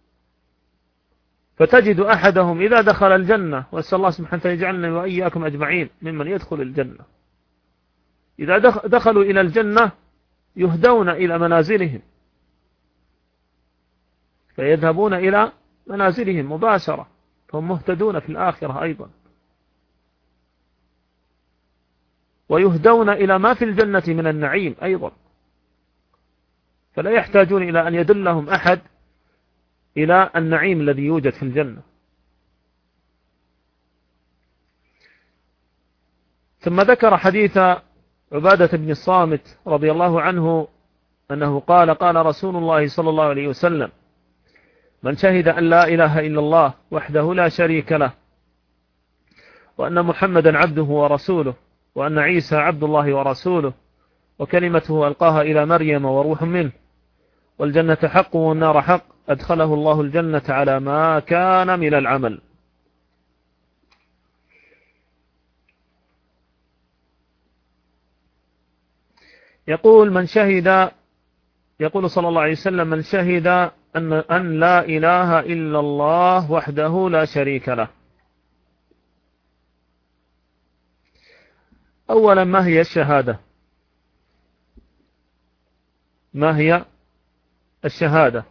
فتجد أحدهم إذا دخل الجنة، وأسأل الله سبحانه وتعالى يجعلنا وإياكم أجمعين ممن يدخل الجنة، إذا دخلوا إلى الجنة يهدون إلى منازلهم، فيذهبون إلى منازلهم مباشرة، فهم مهتدون في الآخرة أيضا، ويهدون إلى ما في الجنة من النعيم أيضا، فلا يحتاجون إلى أن يدلهم أحد إلى النعيم الذي يوجد في الجنة. ثم ذكر حديث عبادة بن الصامت رضي الله عنه أنه قال: قال رسول الله صلى الله عليه وسلم: من شهد أن لا إله إلا الله وحده لا شريك له، وأن محمدا عبده ورسوله، وأن عيسى عبد الله ورسوله، وكلمته ألقاها إلى مريم وروح منه، والجنة حق والنار حق، أدخله الله الجنة على ما كان من العمل. يقول صلى الله عليه وسلم: من شهد أن لا إله إلا الله وحده لا شريك له. أولا، ما هي الشهادة؟ ما هي الشهادة؟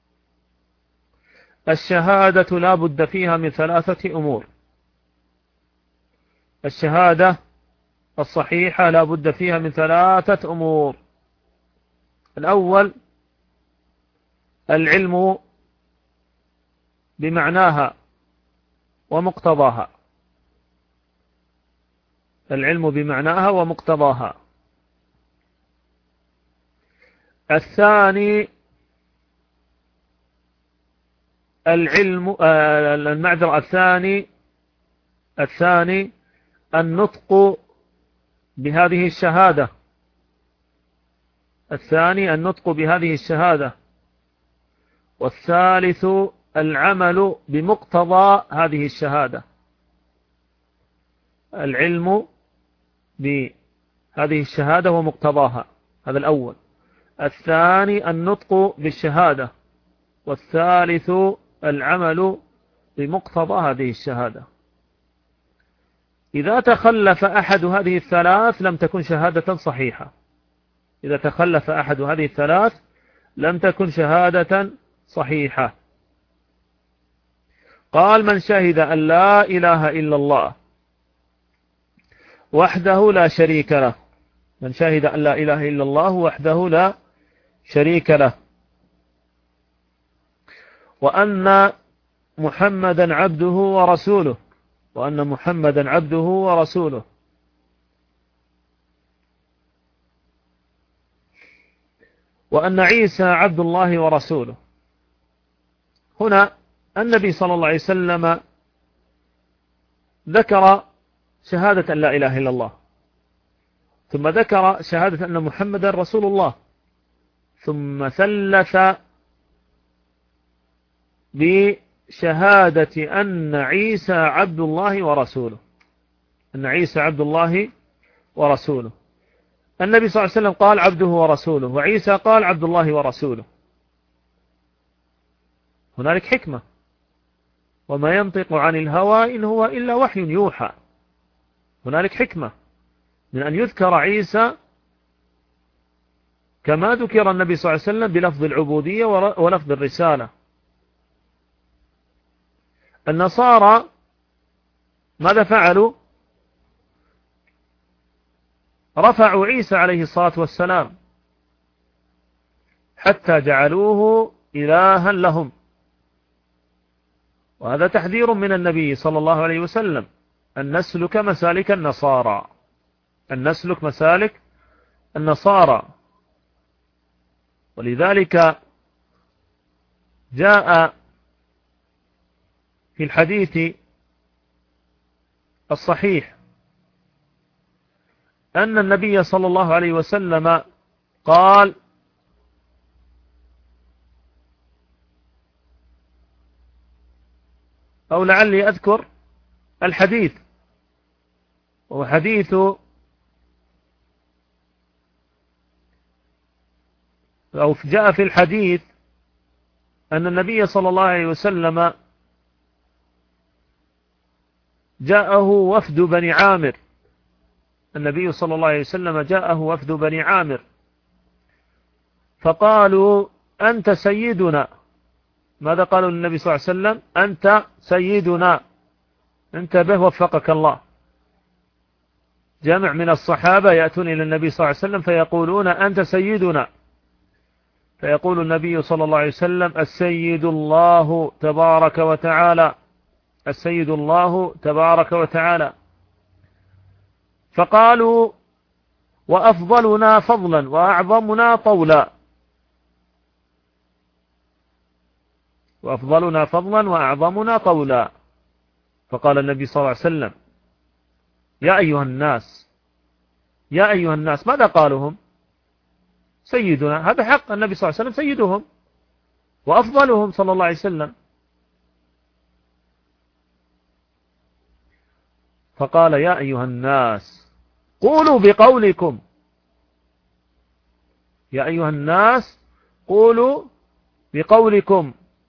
الشهادة لا بد فيها من ثلاثة أمور. الشهادة الصحيحة لا بد فيها من ثلاثة أمور. الأول العلم بمعناها ومقتضاها. العلم بمعناها ومقتضاها. الثاني الثاني النطق بهذه الشهادة. الثاني النطق بهذه الشهادة. والثالث العمل بمقتضى هذه الشهادة. العلم بهذه الشهادة ومقتضاها، هذا الأول. الثاني النطق بالشهادة. والثالث العمل بمقتضى هذه الشهادة. إذا تخلف أحد هذه الثلاث لم تكن شهادة صحيحة. إذا تخلف أحد هذه الثلاث لم تكن شهادة صحيحة. قال: من شهد أن لا إله إلا الله وحده لا شريك له. من شهد أن لا إله إلا الله وحده لا شريك له، وأن محمدا عبده ورسوله. وأن محمدا عبده ورسوله. وأن عيسى عبد الله ورسوله. هنا النبي صلى الله عليه وسلم ذكر شهادة أن لا إله إلا الله، ثم ذكر شهادة أن محمدا رسول الله، ثم ثلث بشهادة أن عيسى عبد الله ورسوله، أن عيسى عبد الله ورسوله. النبي صلى الله عليه وسلم قال عبده ورسوله، وعيسى قال عبد الله ورسوله. هنالك حكمة، وما ينطق عن الهوى إن هو إلا وحي يوحى. هنالك حكمة من أن يذكر عيسى كما ذكر النبي صلى الله عليه وسلم بلفظ العبودية ولفظ الرسالة. النصارى ماذا فعلوا؟ رفعوا عيسى عليه الصلاة والسلام حتى جعلوه إلها لهم، وهذا تحذير من النبي صلى الله عليه وسلم أن نسلك مسالك النصارى، أن نسلك مسالك النصارى. ولذلك جاء في الحديث الصحيح أن النبي صلى الله عليه وسلم قال: أو لعلي أذكر الحديث، وهو حديث أو جاء في الحديث أن النبي صلى الله عليه وسلم جاءه وفد بني عامر، النبي صلى الله عليه وسلم جاءه وفد بني عامر فقالوا: أنت سيدنا. ماذا قالوا للنبي صلى الله عليه وسلم؟ أنت سيدنا. انتبه وفقك الله. جمع من الصحابة يأتون إلى النبي صلى الله عليه وسلم فيقولون: أنت سيدنا. فيقول النبي صلى الله عليه وسلم: السيد الله تبارك وتعالى، السيد الله تبارك وتعالى. فقالوا: وأفضلنا فضلا وأعظمنا طولا، وأفضلنا فضلا وأعظمنا طولا. فقال النبي صلى الله عليه وسلم: يا أيها الناس، يا أيها الناس. ماذا قالهم؟ سيدنا. هذا حق، النبي صلى الله عليه وسلم سيدهم وأفضلهم صلى الله عليه وسلم. فقال: يا أيها الناس قولوا بقولكم، يا أيها الناس قولوا بقولكم.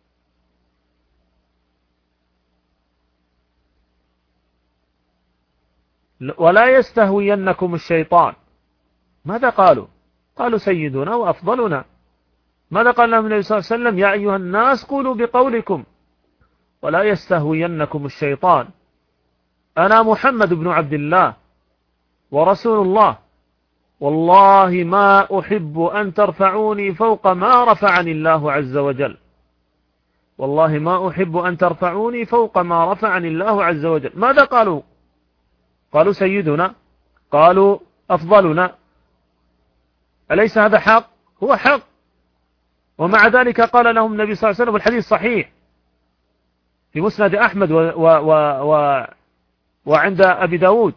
ولا يستهوينكم الشيطان. ماذا قالوا؟ قالوا سيدنا وأفضلنا. ماذا قال لهم النبي صلى الله عليه وسلم؟ يا أيها الناس قولوا بقولكم ولا يستهوينكم الشيطان. أنا محمد بن عبد الله ورسول الله، والله ما أحب أن ترفعوني فوق ما رفعني الله عز وجل، والله ما أحب أن ترفعوني فوق ما رفعني الله عز وجل. ماذا قالوا؟ قالوا سيدنا، قالوا أفضلنا. أليس هذا حق؟ هو حق. ومع ذلك قال لهم النبي صلى الله عليه وسلم، الحديث صحيح في مسند أحمد وعند أبي داود،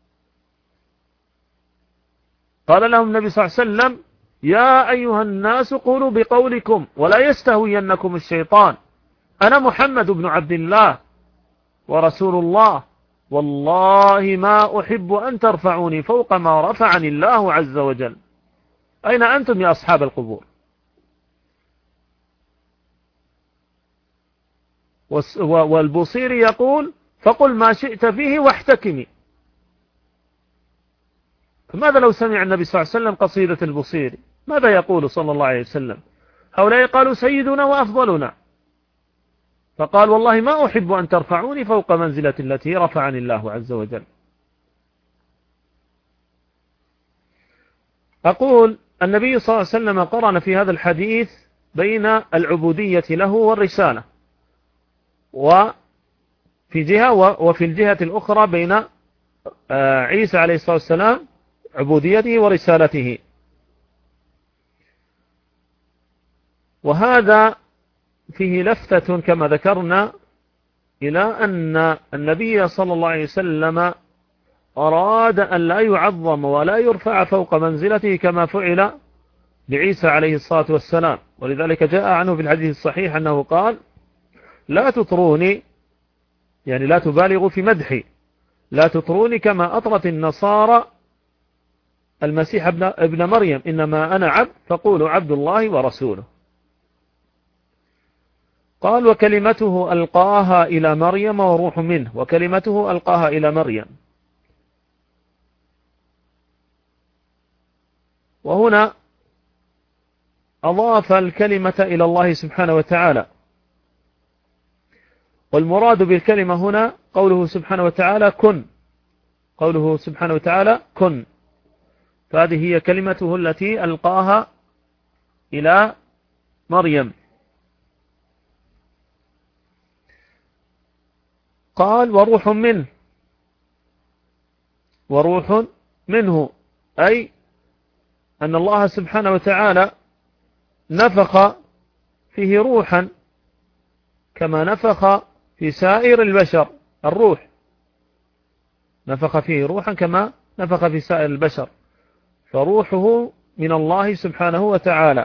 قال لهم النبي صلى الله عليه وسلم: يا أيها الناس قولوا بقولكم ولا يستهوينكم الشيطان. أنا محمد بن عبد الله ورسول الله، والله ما أحب أن ترفعوني فوق ما رفعني الله عز وجل. أين أنتم يا أصحاب القبور؟ والبوصيري يقول: فقل ما شئت فيه واحتكمي. فماذا لو سمع النبي صلى الله عليه وسلم قصيدة البوصيري؟ ماذا يقول صلى الله عليه وسلم؟ هؤلاء قالوا سيدنا وأفضلنا، فقال: والله ما أحب أن ترفعوني فوق منزلة التي رفعني الله عز وجل. أقول: النبي صلى الله عليه وسلم قرن في هذا الحديث بين العبودية له والرسالة، وفي الجهة الأخرى بين عيسى عليه الصلاة والسلام عبوديته ورسالته. وهذا فيه لفتة كما ذكرنا إلى أن النبي صلى الله عليه وسلم أراد أن لا يعظم ولا يرفع فوق منزلته كما فعل بعيسى عليه الصلاة والسلام. ولذلك جاء عنه في الحديث الصحيح أنه قال: لا تطروني، يعني لا تبالغوا في مدحي، لا تطروني كما أطرت النصارى المسيح ابن مريم، إنما أنا عبد فقولوا عبد الله ورسوله. قال: وكلمته ألقاها إلى مريم وروح منه، وكلمته ألقاها إلى مريم. وهنا أضاف الكلمة إلى الله سبحانه وتعالى، والمراد بالكلمة هنا قوله سبحانه وتعالى كن، قوله سبحانه وتعالى كن، فهذه هي كلمته التي ألقاها إلى مريم. قال: وروح منه، وروح منه، أي أن الله سبحانه وتعالى نفخ فيه روحا كما نفخ في سائر البشر الروح، نفخ فيه روحا كما نفخ في سائر البشر، فروحه من الله سبحانه وتعالى.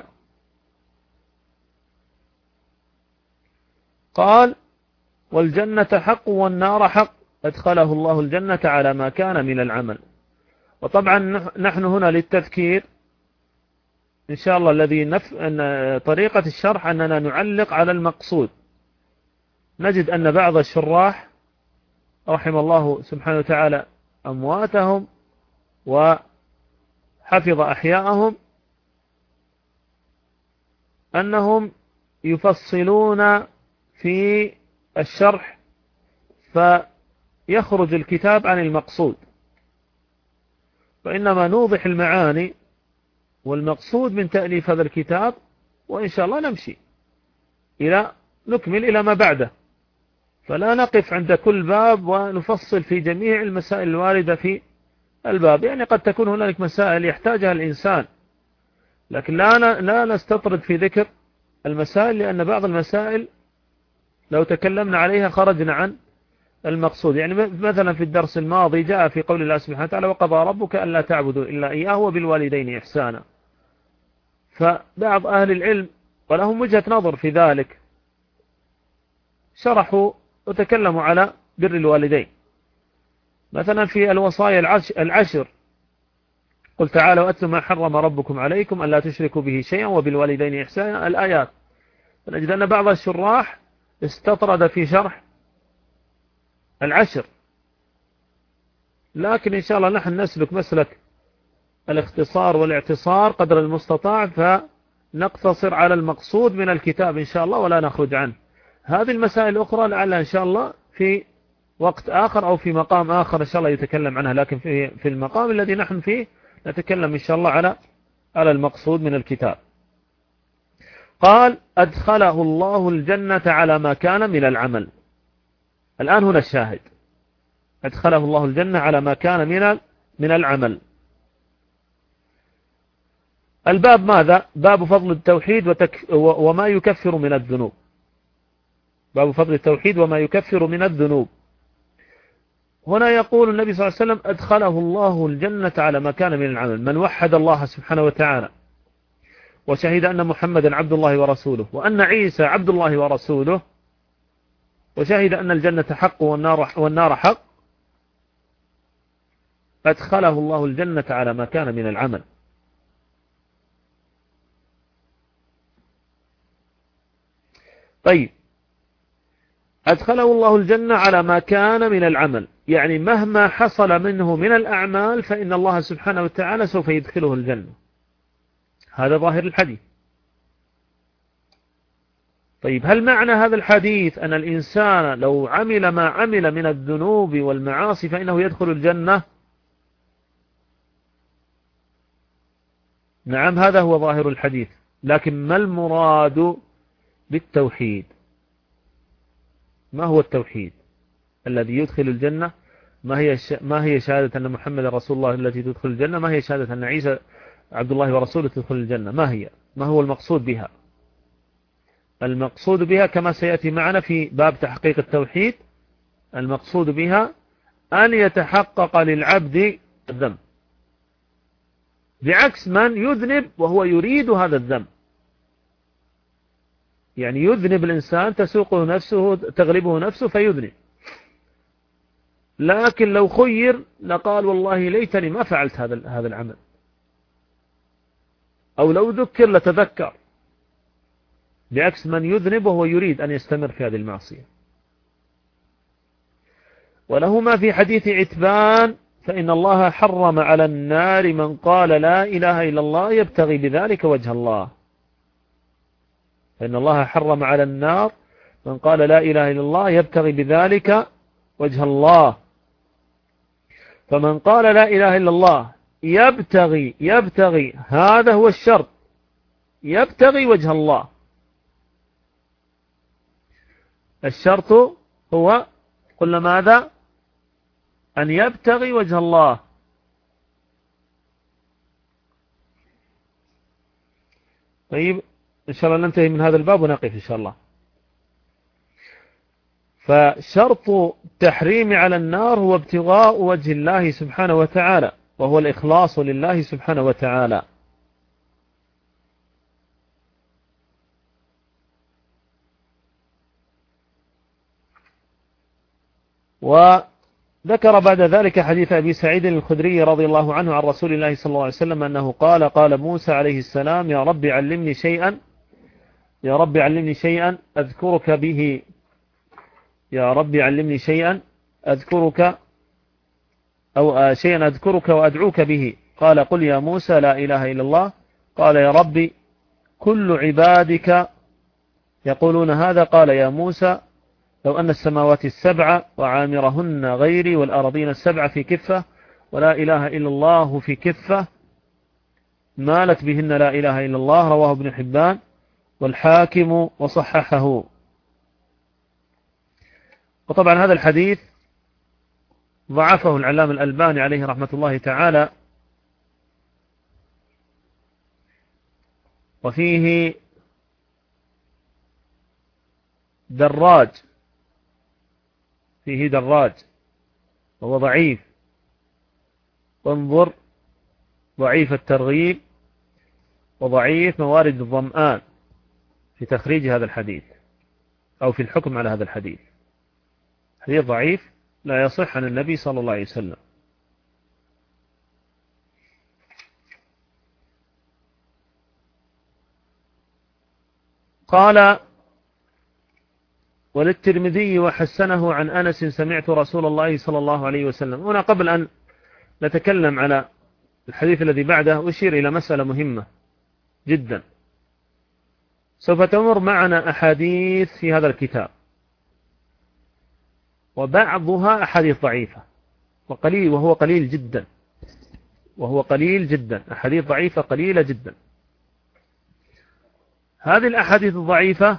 قال: والجنة حق والنار حق، أدخله الله الجنة على ما كان من العمل. وطبعا نحن هنا للتذكير إن شاء الله أن طريقة الشرح أننا نعلق على المقصود. نجد أن بعض الشراح رحم الله سبحانه وتعالى أمواتهم وحفظ أحياءهم أنهم يفصلون في الشرح فيخرج الكتاب عن المقصود، فإنما نوضح المعاني والمقصود من تأليف هذا الكتاب، وإن شاء الله نمشي نكمل إلى ما بعده، فلا نقف عند كل باب ونفصل في جميع المسائل الواردة في الباب. يعني قد تكون هناك مسائل يحتاجها الإنسان، لكن لا نستطرد في ذكر المسائل، لأن بعض المسائل لو تكلمنا عليها خرجنا عن المقصود. يعني مثلا في الدرس الماضي جاء في قول الله سبحانه وتعالى: وقضى ربك ألا تعبدوا إلا إياه وبالوالدين إحسانا. فبعض أهل العلم ولهم وجهة نظر في ذلك شرحوا وتكلموا على بر الوالدين، مثلا في الوصايا العشر: قل تعالوا واتلوا ما حرم ربكم عليكم ألا تشركوا به شيئا وبالوالدين إحسانا، الآيات. فنجد أن بعض الشراح استطرد في شرح العشر، لكن إن شاء الله نحن نسلك مسلك الاختصار والاعتصار قدر المستطاع، فنقتصر على المقصود من الكتاب إن شاء الله ولا نخرج عنه. هذه المسائل الأخرى لعل إن شاء الله في وقت آخر أو في مقام آخر إن شاء الله يتكلم عنها، لكن في المقام الذي نحن فيه نتكلم إن شاء الله على المقصود من الكتاب. قال: أدخله الله الجنة على ما كان من العمل. الآن هنا الشاهد: أدخله الله الجنة على ما كان من العمل. الباب ماذا؟ باب فضل التوحيد وما يكفر من الذنوب. باب فضل التوحيد وما يكفر من الذنوب. هنا يقول النبي صلى الله عليه وسلم: أدخله الله الجنة على ما كان من العمل. من وحد الله سبحانه وتعالى وشهد أن محمدا عبد الله ورسوله وأن عيسى عبد الله ورسوله وشهد أن الجنة حق والنار حق، أدخله الله الجنة على ما كان من العمل. طيب، أدخله الله الجنة على ما كان من العمل، يعني مهما حصل منه من الأعمال فإن الله سبحانه وتعالى سوف يدخله الجنة. هذا ظاهر الحديث. طيب، هل معنى هذا الحديث أن الإنسان لو عمل ما عمل من الذنوب والمعاصي فإنه يدخل الجنة؟ نعم، هذا هو ظاهر الحديث، لكن ما المراد بالتوحيد؟ ما هو التوحيد الذي يدخل الجنة؟ ما هي شهادة أن محمد رسول الله التي تدخل الجنة؟ ما هي شهادة أن عيسى عبد الله ورسوله تدخل الجنة؟ ما هو المقصود بها؟ المقصود بها كما سيأتي معنا في باب تحقيق التوحيد المقصود بها أن يتحقق للعبد الذنب، بعكس من يذنب وهو يريد هذا الذنب. يعني يذنب الإنسان، تسوقه نفسه، تغلبه نفسه فيذنب، لكن لو خير لقال والله ليتني ما فعلت هذا العمل، أو لو ذكر لتذكر، بعكس من يذنب وهو يريد أن يستمر في هذه المعصية. ولهما في حديث عتبان: فإن الله حرم على النار من قال لا إله إلا الله يبتغي بذلك وجه الله. فإن الله حرم على النار من قال لا إله إلا الله يبتغي بذلك وجه الله. فمن قال لا إله إلا الله يبتغي هذا هو الشرط، يبتغي وجه الله. الشرط هو قلنا ماذا؟ أن يبتغي وجه الله. طيب إن شاء الله ننتهي من هذا الباب ونقف إن شاء الله. فشرط التحريم على النار هو ابتغاء وجه الله سبحانه وتعالى، وهو الإخلاص لله سبحانه وتعالى. وذكر بعد ذلك حديث أبي سعيد الخدري رضي الله عنه عن رسول الله صلى الله عليه وسلم أنه قال موسى عليه السلام: يا رب علمني شيئا أذكرك به، يا رب علمني شيئا أذكرك، أو شيئا أذكرك وأدعوك به. قال: قل يا موسى لا إله إلا الله. قال: يا ربي كل عبادك يقولون هذا. قال: يا موسى لو أن السماوات السبع وعامرهن غيري والأرضين السبع في كفة ولا إله إلا الله في كفة مالت بهن لا إله إلا الله. رواه ابن حبان والحاكم وصححه. وطبعا هذا الحديث ضعفه العلامة الألباني عليه رحمة الله تعالى، وفيه دراج، وهو ضعيف. وانظر ضعيف الترغيب وضعيف موارد الظمآن في تخريج هذا الحديث أو في الحكم على هذا الحديث. حديث ضعيف لا يصح عن النبي صلى الله عليه وسلم. قال: وللترمذي وحسنه عن أنس سمعت رسول الله صلى الله عليه وسلم. هنا قبل أن نتكلم على الحديث الذي بعده أشير إلى مسألة مهمة جدا. سوف تمر معنا أحاديث في هذا الكتاب، وبعضها أحاديث ضعيفة وهو قليل جدا، أحاديث ضعيفة قليلة جدا. هذه الأحاديث الضعيفة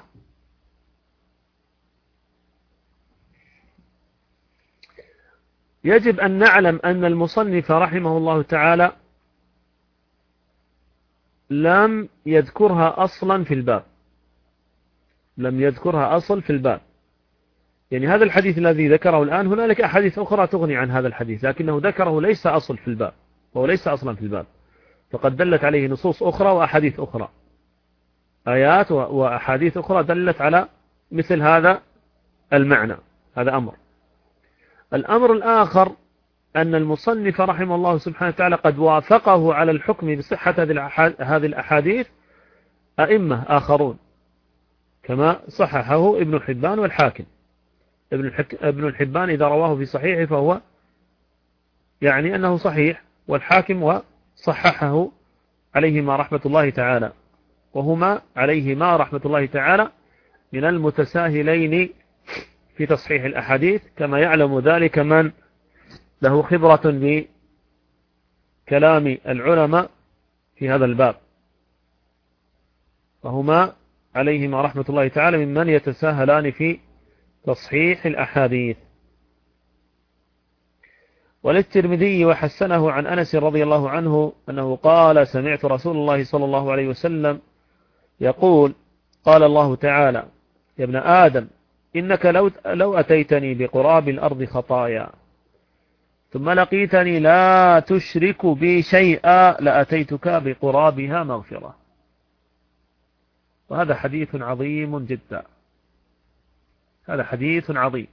يجب أن نعلم أن المصنف رحمه الله تعالى لم يذكرها أصلا في الباب. يعني هذا الحديث الذي ذكره الآن هنالك أحاديث أخرى تغني عن هذا الحديث، لكنه ذكره ليس أصل في الباب، وهو ليس أصلا في الباب، فقد دلت عليه نصوص أخرى وأحاديث أخرى، آيات وأحاديث أخرى دلت على مثل هذا المعنى. هذا أمر. الأمر الآخر أن المصنف رحمه الله سبحانه وتعالى قد وافقه على الحكم بصحة هذه الأحاديث أئمة آخرون، كما صححه ابن حبان والحاكم. ابن الحبان إذا رواه في صحيحه فهو يعني أنه صحيح، والحاكم وصححه عليهما رحمة الله تعالى، وهما عليهما رحمة الله تعالى من المتساهلين في تصحيح الأحاديث، كما يعلم ذلك من له خبرة بكلام العلماء في هذا الباب، فهما عليهما رحمة الله تعالى ممن يتساهلان في تصحيح الأحاديث. وللترمذي وحسنه عن أنس رضي الله عنه أنه قال: سمعت رسول الله صلى الله عليه وسلم يقول: قال الله تعالى: يا ابن آدم إنك لو أتيتني بقراب الأرض خطايا ثم لقيتني لا تشرك بي شيئا لأتيتك بقرابها مغفرة. وهذا حديث عظيم جدا، هذا حديث عظيم.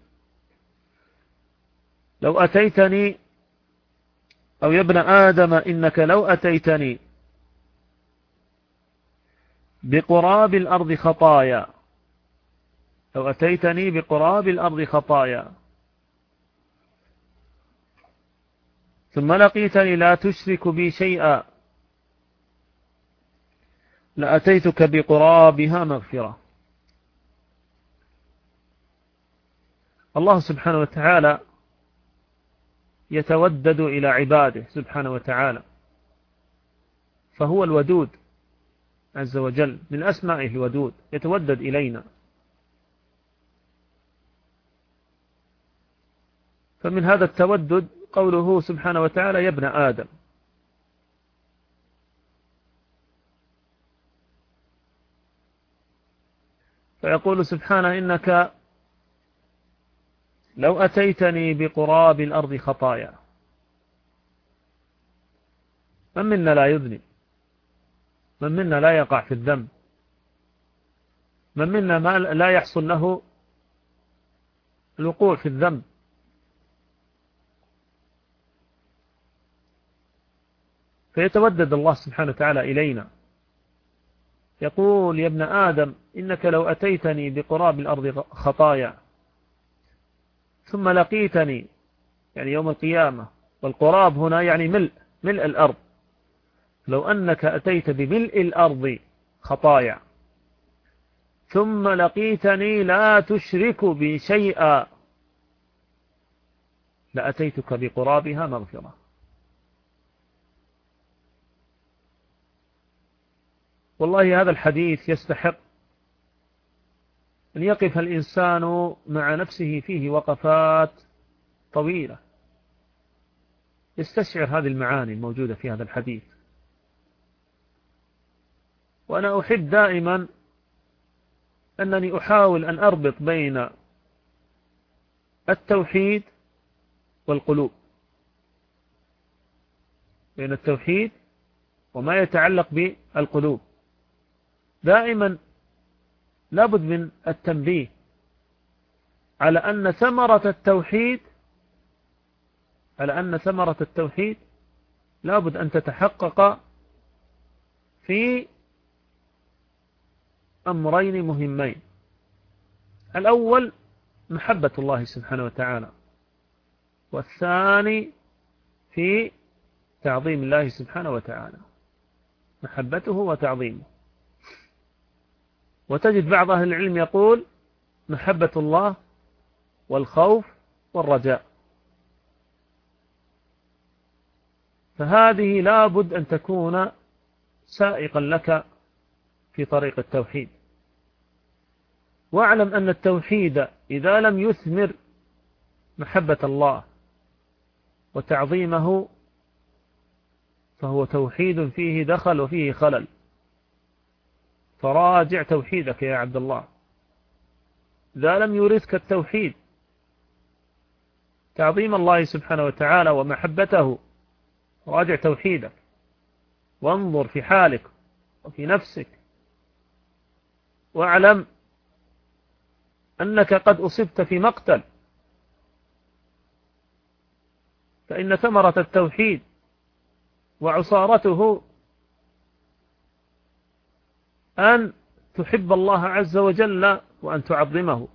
لو أتيتني، أو يا ابن آدم إنك لو أتيتني بقراب الأرض خطايا، لو أتيتني بقراب الأرض خطايا ثم لقيتني لا تشرك بي شيئا لأتيتك بقرابها مغفرة. الله سبحانه وتعالى يتودد إلى عباده سبحانه وتعالى، فهو الودود عز وجل، من أسمائه الودود، يتودد إلينا. فمن هذا التودد قوله سبحانه وتعالى يا ابن آدم. فيقول سبحانه إنك لو أتيتني بقراب الأرض خطايا. من منا لا يذنب؟ من منا لا يقع في الذنب؟ من منا ما لا يحصل له الوقوع في الذنب؟ فيتودد الله سبحانه وتعالى إلينا، يقول يا ابن آدم إنك لو أتيتني بقراب الأرض خطايا ثم لقيتني، يعني يوم القيامة، والقراب هنا يعني ملء الأرض، لو أنك أتيت بملء الأرض خطايا ثم لقيتني لا تشرك بي شيئا لأتيتك بقرابها مغفرة. والله هذا الحديث يستحق أن يقف الإنسان مع نفسه فيه وقفات طويلة، يستشعر هذه المعاني الموجودة في هذا الحديث. وأنا أحب دائما أنني أحاول أن أربط بين التوحيد والقلوب، بين التوحيد وما يتعلق بالقلوب. دائما لابد من التنبيه على أن ثمرة التوحيد لابد أن تتحقق في أمرين مهمين. الأول محبة الله سبحانه وتعالى، والثاني في تعظيم الله سبحانه وتعالى، محبته وتعظيمه. وتجد بعض أهل العلم يقول محبة الله والخوف والرجاء. فهذه لابد أن تكون سائقا لك في طريق التوحيد. واعلم أن التوحيد إذا لم يثمر محبة الله وتعظيمه فهو توحيد فيه دخل وفيه خلل. فراجع توحيدك يا عبد الله. إذا لم يورثك التوحيد تعظيم الله سبحانه وتعالى ومحبته، راجع توحيدك وانظر في حالك وفي نفسك، واعلم أنك قد أصبت في مقتل. فإن ثمرة التوحيد وعصارته أن تحب الله عز وجل وأن تعظمه،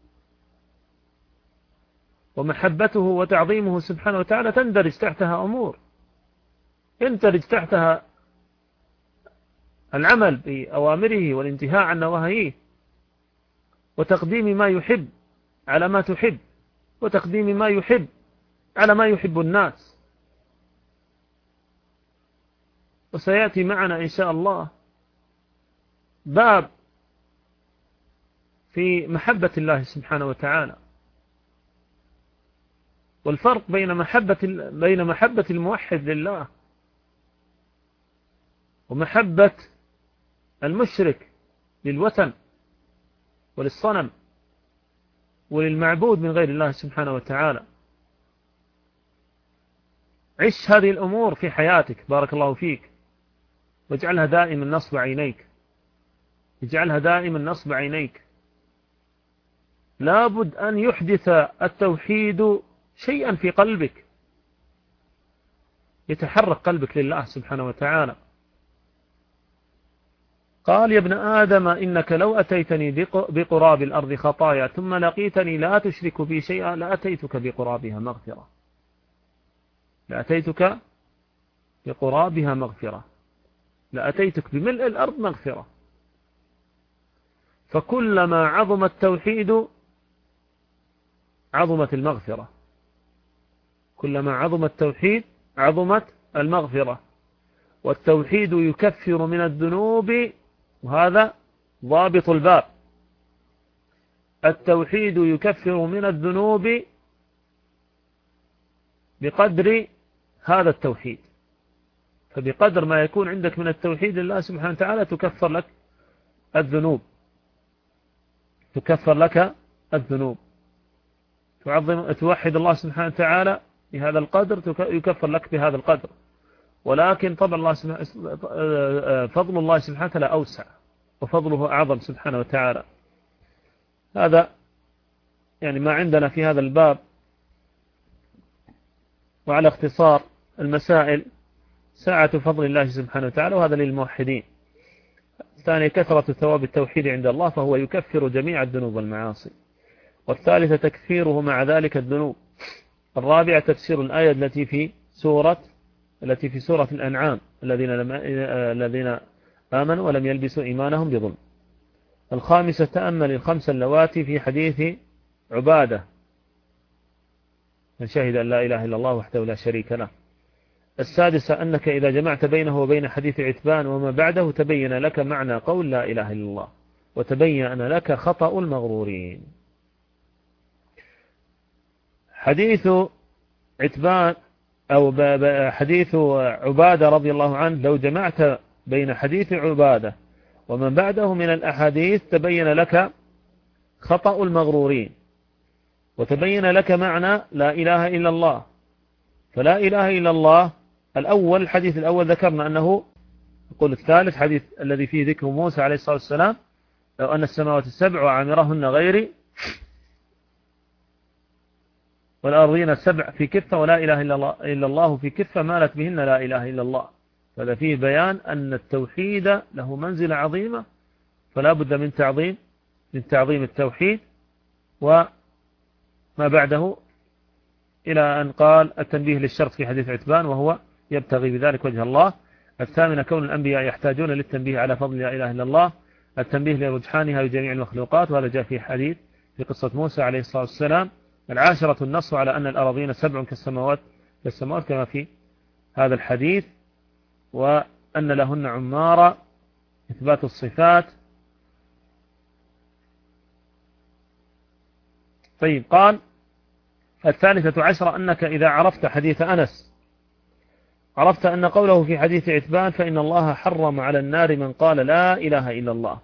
ومحبته وتعظيمه سبحانه وتعالى تندرج تحتها أمور، يندرج تحتها العمل بأوامره والانتهاء عن نواهيه، وتقديم ما يحب على ما تحب، وتقديم ما يحب على ما يحب الناس. وسيأتي معنا إن شاء الله باب في محبة الله سبحانه وتعالى، والفرق بين محبة الموحد لله ومحبة المشرك للوثن وللصنم. وللمعبود من غير الله سبحانه وتعالى. عش هذه الأمور في حياتك بارك الله فيك، واجعلها دائما نصب عينيك، اجعلها دائما نصب عينيك. لابد أن يحدث التوحيد شيئا في قلبك، يتحرك قلبك لله سبحانه وتعالى. قال: يا ابن آدم إنك لو أتيتني بقراب الأرض خطايا ثم لقيتني لا تشرك بي شيئا لأتيتك بقرابها مغفرة، لأتيتك بقرابها مغفرة، لأتيتك بملء الأرض مغفرة. فكلما عظم التوحيد عظمت المغفرة، كلما عظم التوحيد عظمت المغفرة. والتوحيد يكفر من الذنوب، وهذا ضابط الباب، التوحيد يكفر من الذنوب بقدر هذا التوحيد. فبقدر ما يكون عندك من التوحيد لله سبحانه وتعالى تكفر لك الذنوب، تكفر لك الذنوب. توحد الله سبحانه وتعالى بهذا القدر يكفر لك بهذا القدر. ولكن طبعا الله فضل الله سبحانه وتعالى أوسع، وفضله أعظم سبحانه وتعالى. هذا يعني ما عندنا في هذا الباب. وعلى اختصار المسائل: ساعة فضل الله سبحانه وتعالى، وهذا للموحدين. الثانية كثرة ثواب التوحيد عند الله، فهو يكفر جميع الذنوب والمعاصي. والثالثة تكفيره مع ذلك الذنوب. الرابعة تفسير الآية التي في سورة الأنعام: الذين آمنوا ولم يلبسوا إيمانهم بظلم. الخامسة تأمل الخمس اللواتي في حديث عبادة: من شهد أن لا إله إلا الله وحده لا شريك له. السادسة أنك إذا جمعت بينه وبين حديث عتبان وما بعده تبين لك معنى قول لا إله إلا الله، وتبين لك خطأ المغرورين. حديث عتبان أو حديث عبادة رضي الله عنه، لو جمعت بين حديث عبادة ومن بعده من الأحاديث تبين لك خطأ المغرورين، وتبين لك معنى لا إله إلا الله. فلا إله إلا الله الأول، الحديث الأول ذكرنا أنه يقول الثالث حديث الذي فيه ذكر موسى عليه الصلاة والسلام: لو أن السماوات السبع وعامرهن غيري والأرضين السبع في كفة ولا إله إلا الله في كفة مالت بهن لا إله إلا الله. فهذا فيه بيان أن التوحيد له منزلة عظيمة، فلا بد من تعظيم التوحيد وما بعده، إلى أن قال التنبيه للشرط في حديث عتبان وهو يبتغي بذلك وجه الله. الثامنة كون الأنبياء يحتاجون للتنبيه على فضل لا إله إلا الله، التنبيه لرجحانها لجميع المخلوقات، وهذا جاء في حديث في قصة موسى عليه الصلاة والسلام. العاشرة النص على أن الأراضين سبع كالسماوات كما في هذا الحديث، وأن لهن عمارة، إثبات الصفات. طيب، قال الثالثة عشرة أنك إذا عرفت حديث أنس عرفت أن قوله في حديث عتبان: فإن الله حرم على النار من قال لا إله إلا الله،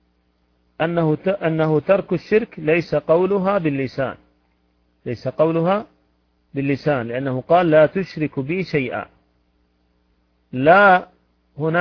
أنه ترك الشرك ليس قولها باللسان، لأنه قال: لا تشرك بي شيئا. لا هنا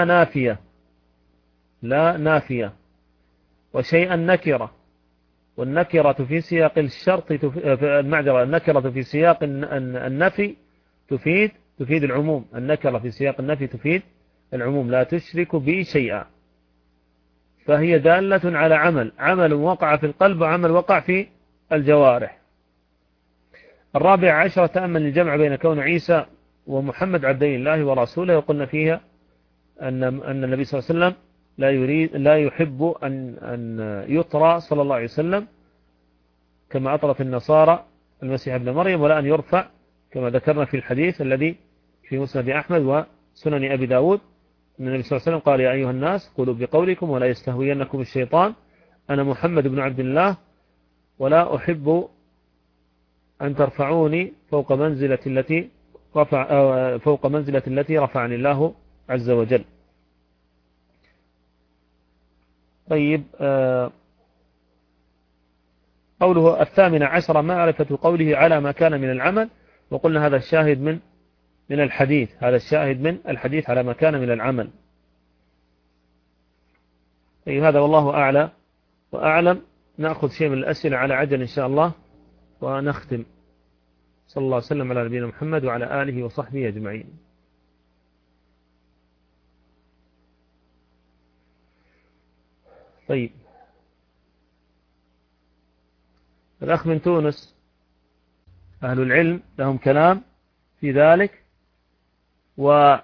نافية، وشيئا نكرة، والنكرة في سياق الشرط النكرة في سياق النفي تفيد العموم. النكرة في سياق النفي تفيد العموم. لا تشرك بي شيئا، فهي دالة على عمل وقع في القلب وعمل وقع في الجوارح. الرابع عشر تأمل الجمع بين كون عيسى ومحمد عبدي الله ورسوله، وقلنا فيها أن النبي صلى الله عليه وسلم لا يحب أن يطرى صلى الله عليه وسلم كما أطرت النصارى المسيح ابن مريم، ولا أن يرفع كما ذكرنا في الحديث الذي في مسند أحمد وسنن أبي داود أن النبي صلى الله عليه وسلم قال: يا أيها الناس قولوا بقولكم ولا يستهوينكم الشيطان، أنا محمد بن عبد الله ولا أحب أن ترفعوني فوق منزلة التي رفعني الله عز وجل. طيب، قوله 18 معرفة قوله على ما كان من العمل، وقلنا هذا الشاهد من الحديث، هذا الشاهد من الحديث على ما كان من العمل. أي هذا والله أعلى وأعلم. نأخذ شيء من الأسئلة على عجل إن شاء الله ونختم. صلى الله عليه وسلم على نبينا محمد وعلى آله وصحبه أجمعين. طيب، الأخ من تونس: أهل العلم لهم كلام في ذلك، والذي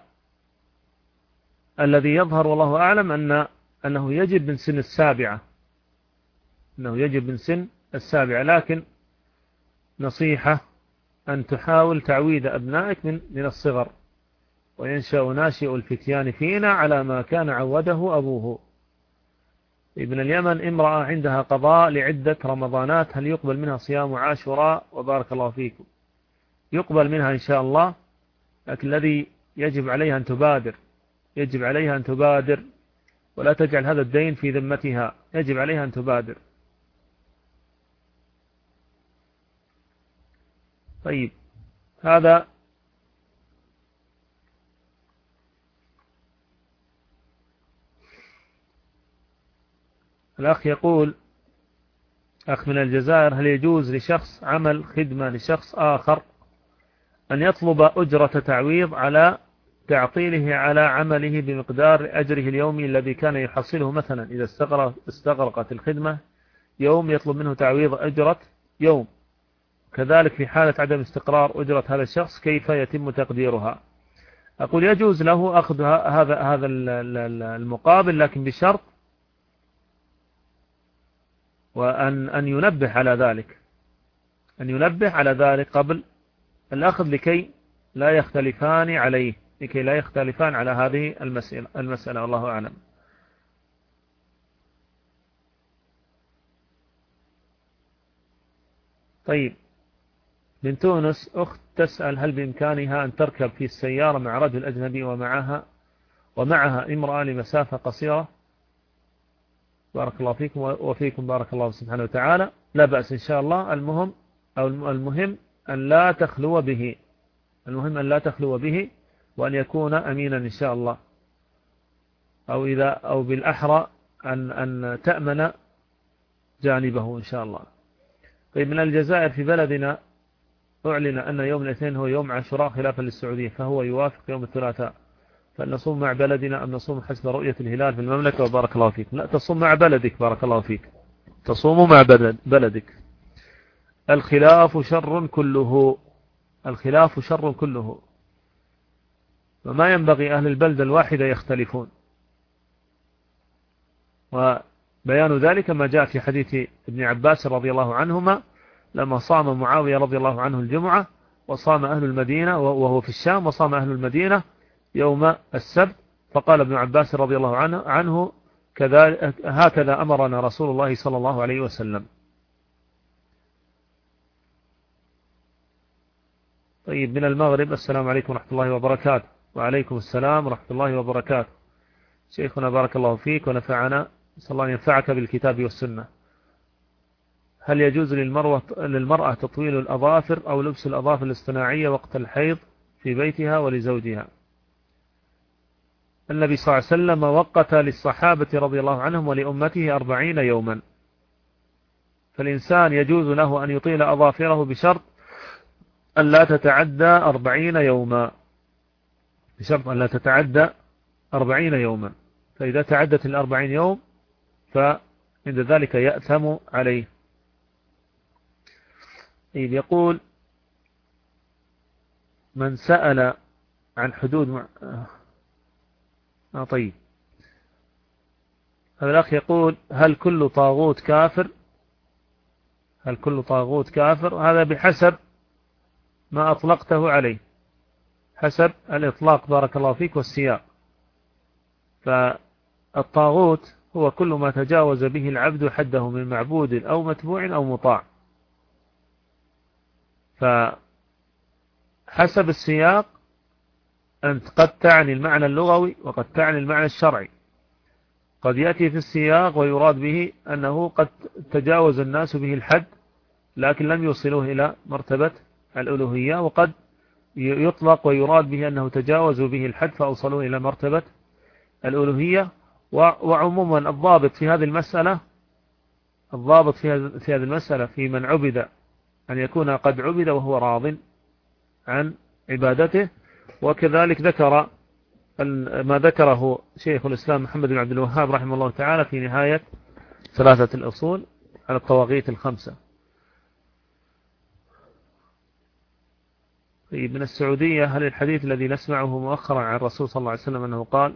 يظهر والله أعلم أنه يجب من سن السابعة، أنه يجب من سن السابعة، لكن نصيحة أن تحاول تعويد أبنائك من الصغر، وينشأ ناشئ الفتيان فينا على ما كان عوده أبوه. ابن اليمن: امرأة عندها قضاء لعدة رمضانات، هل يقبل منها صيام عاشوراء؟ وبارك الله فيكم. يقبل منها إن شاء الله، لكن الذي يجب عليها أن تبادر، يجب عليها أن تبادر ولا تجعل هذا الدين في ذمتها، يجب عليها أن تبادر. طيب، هذا الأخ يقول: أخ من الجزائر: هل يجوز لشخص عمل خدمة لشخص آخر أن يطلب أجرة تعويض على تعطيله على عمله بمقدار أجره اليومي الذي كان يحصله؟ مثلا إذا استغرقت الخدمة يوم يطلب منه تعويض أجرة يوم. كذلك في حالة عدم استقرار أجرة هذا الشخص كيف يتم تقديرها؟ أقول يجوز له أخذ هذا المقابل، لكن بشرط وأن ينبه على ذلك، أن ينبه على ذلك قبل الأخذ لكي لا يختلفان عليه، لكي لا يختلفان على هذه المسألة، والله أعلم. طيب، من تونس أخت تسأل: هل بإمكانها أن تركب في السيارة مع رجل أجنبي ومعها امرأة لمسافة قصيرة؟ بارك الله فيكم وفيكم بارك الله سبحانه وتعالى. لا بأس إن شاء الله. المهم أن لا تخلو به، المهم أن لا تخلو به، وأن يكون أمينا إن شاء الله، أو بالأحرى أن تأمن جانبه إن شاء الله. طيب، من الجزائر: في بلدنا أعلن أن يوم الاثنين هو يوم عاشوراء خلافا للسعودية، فهو يوافق يوم الثلاثاء، فلنصوم مع بلدنا أم نصوم حسب رؤية الهلال في المملكة؟ وبارك الله فيك. لا، تصوم مع بلدك، بارك الله فيك، تصوم مع بلدك. الخلاف شر كله، الخلاف شر كله، وما ينبغي أهل البلدة الواحدة يختلفون، وبيان ذلك ما جاء في حديث ابن عباس رضي الله عنهما لما صام معاوية رضي الله عنه الجمعة، وصام أهل المدينة وهو في الشام، وصام أهل المدينة يوم السبت، فقال ابن عباس رضي الله عنه هكذا أمرنا رسول الله صلى الله عليه وسلم. طيب، من المغرب: السلام عليكم ورحمة الله وبركاته. وعليكم السلام ورحمة الله وبركاته. شيخنا بارك الله فيك ونفعنا، نسأل الله أن ينفعك بالكتاب والسنة. هل يجوز للمرأة تطويل الأظافر أو لبس الأظافر الاصطناعية وقت الحيض في بيتها ولزوجها؟ النبي صلى الله عليه وسلم وقت للصحابة رضي الله عنهم ولأمته 40 يوما، فالإنسان يجوز له أن يطيل أظافره بشرط أن لا تتعدى 40 يوما، بشرط أن لا تتعدى 40 يوما، فإذا تعدت 40 يوم فعند ذلك يأثم عليه. إذ يقول: من سأل عن حدود طيب، هذا الأخ يقول: هل كل طاغوت كافر؟ هل كل طاغوت كافر؟ هذا بحسب ما أطلقته عليه، حسب الإطلاق بارك الله فيك والسياق. فالطاغوت هو كل ما تجاوز به العبد حده من معبود أو متبوع أو مطاع، فحسب السياق أنت قد تعني المعنى اللغوي وقد تعني المعنى الشرعي. قد يأتي في السياق ويراد به أنه قد تجاوز الناس به الحد لكن لم يوصلوه إلى مرتبة الألوهية، وقد يطلق ويراد به أنه تجاوزوا به الحد فأوصلوه إلى مرتبة الألوهية. وعموما الضابط في هذه المسألة، في من عبد أن يكون قد عبد وهو راض عن عبادته. وكذلك ذكر ما ذكره شيخ الإسلام محمد بن عبد الوهاب رحمه الله تعالى في نهاية ثلاثة الأصول على الطواغيت الخمسة. طيب، من السعودية: هل الحديث الذي نسمعه مؤخرا عن الرسول صلى الله عليه وسلم أنه قال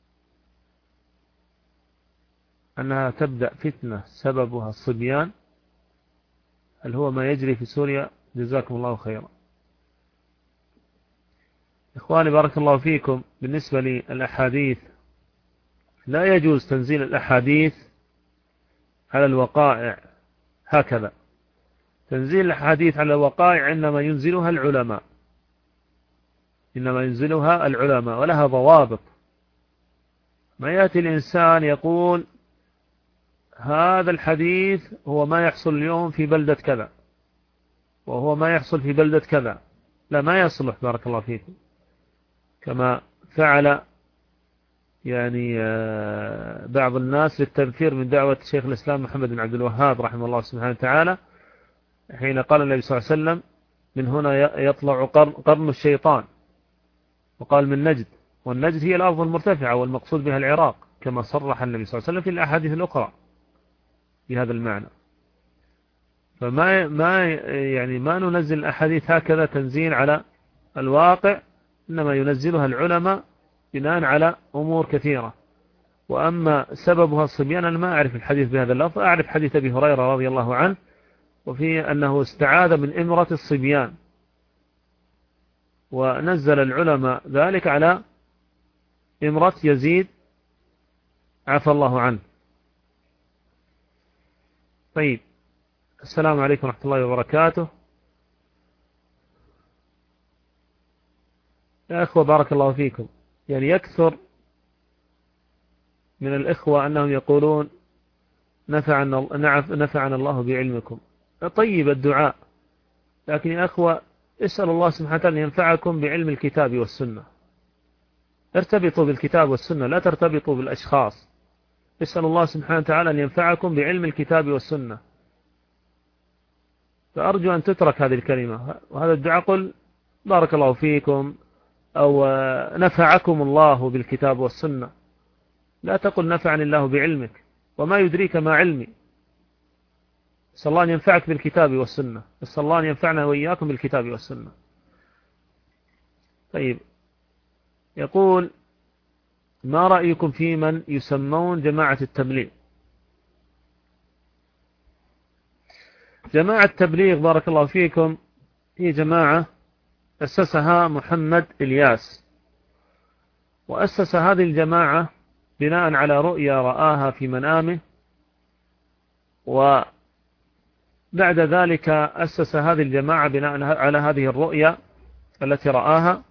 أنها تبدأ فتنة سببها الصبيان، هل هو ما يجري في سوريا؟ جزاكم الله خيرا. إخواني بارك الله فيكم، بالنسبة للأحاديث لا يجوز تنزيل الأحاديث على الوقائع هكذا. تنزيل الأحاديث على الوقائع إنما ينزلها العلماء، ولها ضوابط. ما يأتي الإنسان يقول هذا الحديث هو ما يحصل اليوم في بلدة كذا، وهو ما يحصل في بلدة كذا، لا، ما يصلح بارك الله فيكم، كما فعل بعض الناس للتنفير من دعوة شيخ الإسلام محمد بن عبد الوهاب رحمه الله سبحانه وتعالى، حين قال النبي صلى الله عليه وسلم من هنا يطلع قرن الشيطان، وقال من نجد، والنجد هي الأرض المرتفعة والمقصود بها العراق، كما صرح النبي صلى الله عليه وسلم في الأحاديث الأخرى بهذا المعنى. ما ننزل الأحاديث هكذا تنزيل على الواقع، إنما ينزلها العلماء بناء على أمور كثيرة. وأما سببها الصبيان، أنا ما أعرف الحديث بهذا اللفظ، أعرف حديث أبي هريرة رضي الله عنه وفيه أنه استعاذ من إمرة الصبيان، ونزل العلماء ذلك على إمرة يزيد عفى الله عنه. طيب، السلام عليكم ورحمة الله وبركاته. يا أخوة بارك الله فيكم، يكثر من الإخوة أنهم يقولون نفعنا الله بعلمكم. طيب الدعاء، لكن يا أخوة اسأل الله سبحانه وتعالى أن ينفعكم بعلم الكتاب والسنة. ارتبطوا بالكتاب والسنة، لا ترتبطوا بالأشخاص. اسأل الله سبحانه وتعالى أن ينفعكم بعلم الكتاب والسنة. فأرجو أن تترك هذه الكلمة وهذا الدعاء، قل بارك الله فيكم أو نفعكم الله بالكتاب والسنة، لا تقل نفعني الله بعلمك، وما يدريك ما علمي. اسأل الله أن ينفعك بالكتاب والسنة، اسأل الله أن ينفعنا وإياكم بالكتاب والسنة. طيب، يقول ما رأيكم في من يسمون جماعة التبليغ؟ جماعة التبليغ بارك الله فيكم هي جماعة أسسها محمد إلياس، وأسس هذه الجماعة بناء على رؤيا رآها في منامه، وبعد ذلك أسس هذه الجماعة بناء على هذه الرؤيا التي رآها،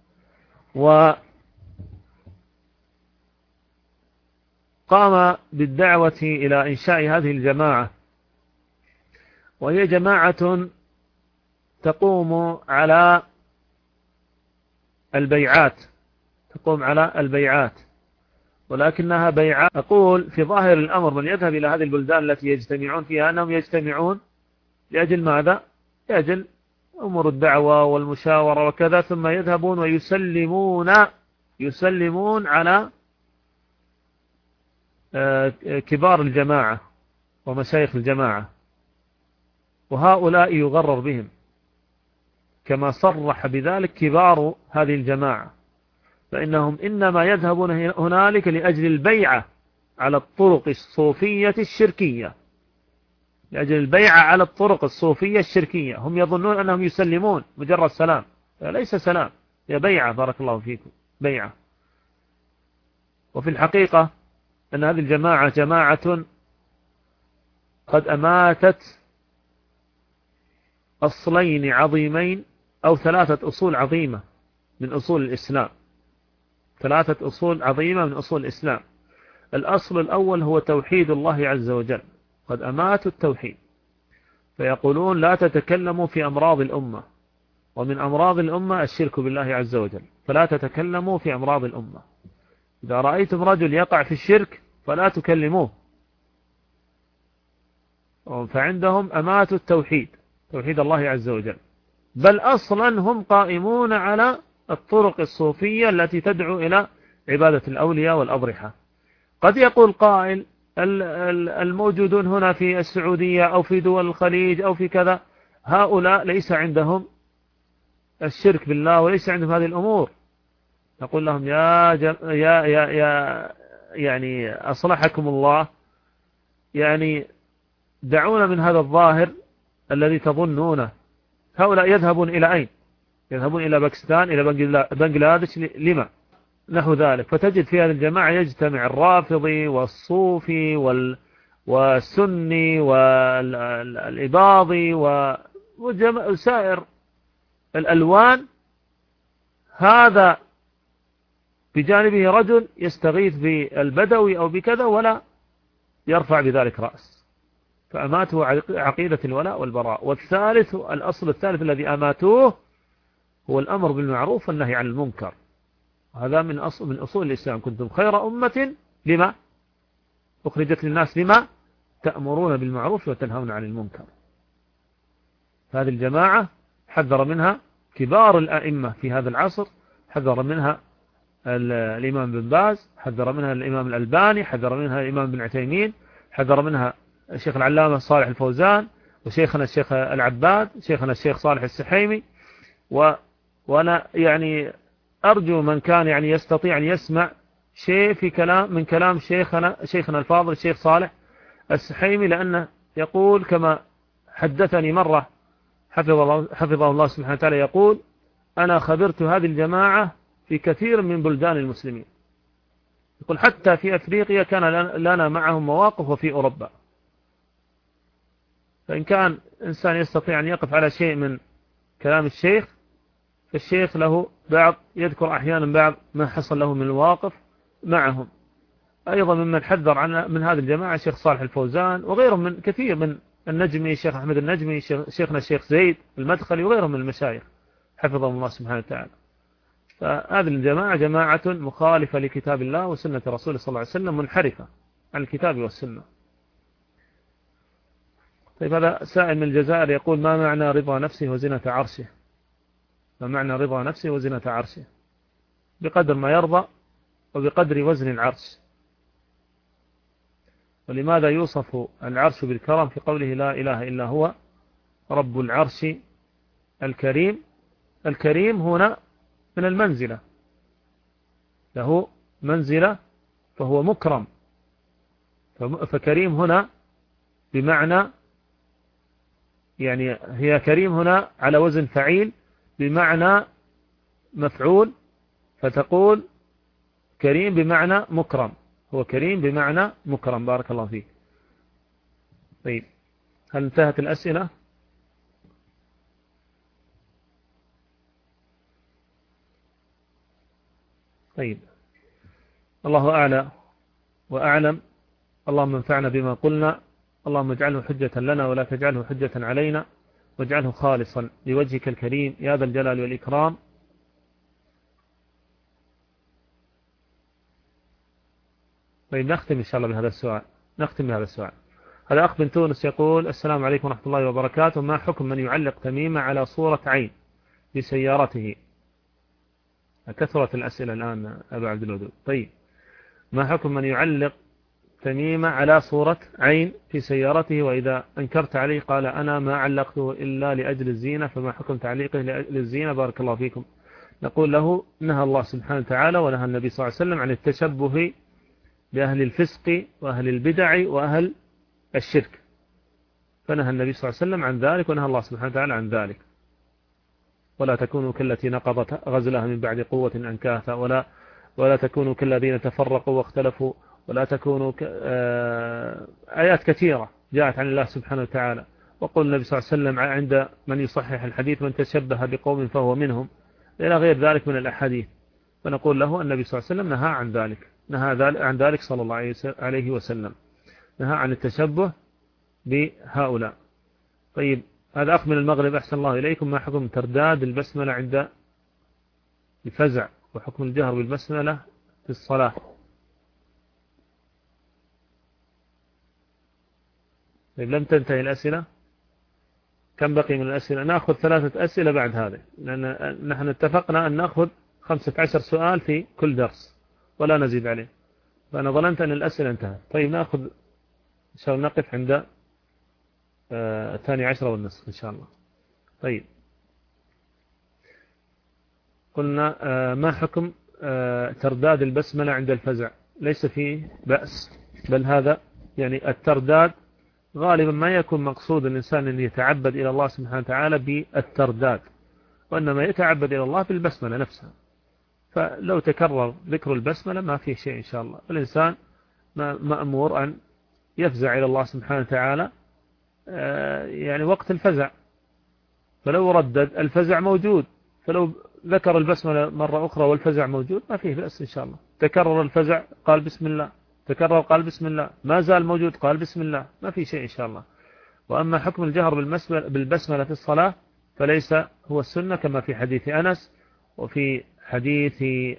وقام بالدعوة إلى إنشاء هذه الجماعة، وهي جماعة تقوم على البيعات، ولكنها بيعات. أقول في ظاهر الأمر من يذهب إلى هذه البلدان التي يجتمعون فيها أنهم يجتمعون لأجل ماذا؟ لأجل أمور الدعوة والمشاورة وكذا، ثم يذهبون ويسلمون على كبار الجماعة ومشايخ الجماعة، وهؤلاء يغرر بهم، كما صرح بذلك كبار هذه الجماعة، فإنهم إنما يذهبون هنالك لأجل البيعة على الطرق الصوفية الشركية، هم يظنون أنهم يسلمون مجرد سلام، ليس سلام، هي بيعة بارك الله فيكم، بيعة. وفي الحقيقة أن هذه الجماعة جماعة قد أماتت أصلين عظيمين أو 3 أصول عظيمة من أصول الإسلام، 3 أصول عظيمة من أصول الإسلام. الأصل الأول هو توحيد الله عز وجل، قد أماتوا التوحيد. فيقولون لا تتكلموا في أمراض الأمة، ومن أمراض الأمة الشرك بالله عز وجل، فلا تتكلموا في أمراض الأمة. إذا رأيتم رجل يقع في الشرك فلا تكلموه، فعندهم أماتوا التوحيد، توحيد الله عز وجل، بل أصلا هم قائمون على الطرق الصوفية التي تدعو إلى عبادة الأولياء والأضرحة. قد يقول قائل الموجودون هنا في السعودية أو في دول الخليج أو في كذا، هؤلاء ليس عندهم الشرك بالله وليس عندهم هذه الأمور. نقول لهم يا يعني أصلحكم الله، يعني دعونا من هذا الظاهر الذي تظنونه. هؤلاء يذهبون إلى أين؟ يذهبون إلى باكستان، إلى بنغلاديش، لما؟ نحو ذلك. فتجد في هذه الجماعة يجتمع الرافضي والصوفي والسني والإباضي وسائر الألوان. هذا بجانبه رجل يستغيث بالبدوي أو بكذا ولا يرفع بذلك رأس، فأماته عقيدة الولاء والبراء. والثالث، الأصل الثالث الذي أماتوه هو الأمر بالمعروف والنهي عن المنكر. هذا من أصول الإسلام. كنتم خير أمة لما أخرجت للناس، لما تأمرون بالمعروف وتنهون عن المنكر. هذه الجماعة حذر منها كبار الأئمة في هذا العصر، حذر منها الإمام بن باز، حذر منها الإمام الألباني، حذر منها الإمام بن عثيمين، حذر منها الشيخ العلامة صالح الفوزان، وشيخنا الشيخ العباد، شيخنا الشيخ صالح السحيمي. وأنا يعني أرجو من كان يعني يستطيع أن يسمع شيء في من كلام شيخنا الفاضل الشيخ صالح السحيمي، لأنه يقول كما حدثني مرة حفظه الله سبحانه وتعالى، يقول: أنا خبرت هذه الجماعة في كثير من بلدان المسلمين، يقول حتى في أفريقيا كان لنا معهم مواقف، وفي أوروبا. فإن كان إنسان يستطيع أن يقف على شيء من كلام الشيخ، فالشيخ له يذكر أحيانا بعض ما حصل له من الواقف معهم. أيضا ممن حذر من هذه الجماعة الشيخ صالح الفوزان، وغيرهم من كثير، من النجمي الشيخ أحمد النجمي، شيخنا الشيخ زيد المدخلي، وغيرهم من المشايخ حفظهم الله سبحانه وتعالى. فهذه الجماعة جماعة مخالفة لكتاب الله وسنة رسوله صلى الله عليه وسلم، منحرفة عن الكتاب والسنة. طيب، هذا سائل من الجزائر يقول: ما معنى رضا نفسه وزنة عرشه؟ ما معنى رضا نفسه وزنة عرشه؟ بقدر ما يرضى وبقدر وزن العرش. ولماذا يوصف العرش بالكرم في قوله: لا إله إلا هو رب العرش الكريم؟ الكريم هنا من المنزلة، له منزلة فهو مكرم. فكريم هنا بمعنى، يعني هي كريم هنا على وزن فعيل بمعنى مفعول، فتقول كريم بمعنى مكرم، هو كريم بمعنى مكرم. بارك الله فيك. طيب، هل انتهت الأسئلة؟ طيب، الله أعلى وأعلم. اللهم انفعنا بما قلنا، اللهم اجعله حجة لنا ولا تجعله حجة علينا، واجعله خالصا لوجهك الكريم يا ذا الجلال والإكرام. طيب، نختم إن شاء الله بهذا السؤال. هذا أخ من تونس يقول: السلام عليكم ورحمة الله وبركاته، ما حكم من يعلق تميمة على صورة عين في سيارته؟ كثرت الأسئلة الآن أبا عبد الودود. طيب، ما حكم من يعلق تميمة على صورة عين في سيارته، وإذا أنكرت عليه قال: أنا ما علقته إلا لأجل الزينة، فما حكم تعليقه لأجل الزينة؟ بارك الله فيكم. نقول له: نهى الله سبحانه وتعالى ونهى النبي صلى الله عليه وسلم عن التشبه بأهل الفسق وأهل البدع وأهل الشرك، فنهى النبي صلى الله عليه وسلم عن ذلك، ونهى الله سبحانه وتعالى عن ذلك. ولا تكونوا كالتي نقضت غزلها من بعد قوة أنكاثا، ولا تكونوا كالذين تفرقوا واختلفوا، ولا تكونوا آيات كثيرة جاءت عن الله سبحانه وتعالى. وقال النبي صلى الله عليه وسلم عند من يصحح الحديث: من تشبه بقوم فهو منهم، إلى غير ذلك من الأحاديث. فنقول له: النبي صلى الله عليه وسلم نهى عن ذلك، نهى عن ذلك صلى الله عليه وسلم، نهى عن التشبه بهؤلاء. طيب هذا أخ من المغرب، أحسن الله إليكم، ما حكم ترداد البسملة عند الفزع وحكم الجهر بالبسملة في الصلاة؟ طيب لم تنتهي الأسئلة؟ كم بقي من الأسئلة؟ نأخذ 3 أسئلة بعد هذا، لأن نحن اتفقنا أن نأخذ 15 سؤال في كل درس ولا نزيد عليه، فأنا ظننت أن الأسئلة انتهت. طيب نأخذ إن شاء الله، نقف عند 12:30 إن شاء الله. طيب قلنا ما حكم ترداد البسملة عند الفزع؟ ليس فيه بأس، بل هذا يعني الترداد غالبا ما يكون مقصود الإنسان أن يتعبد إلى الله سبحانه وتعالى بالترداد، وإنما يتعبد إلى الله بالبسملة نفسها. فلو تكرر ذكر البسملة ما فيه شيء إن شاء الله. الإنسان مأمور أن يفزع إلى الله سبحانه وتعالى يعني وقت الفزع، فلو ردد الفزع موجود، فلو ذكر البسملة مرة أخرى والفزع موجود ما فيه بأس إن شاء الله. تكرر الفزع قال بسم الله، تكرر قال بسم الله، ما زال موجود قال بسم الله، ما في شيء إن شاء الله. وأما حكم الجهر بالبسملة في الصلاة فليس هو السنة، كما في حديث أنس، وفي حديث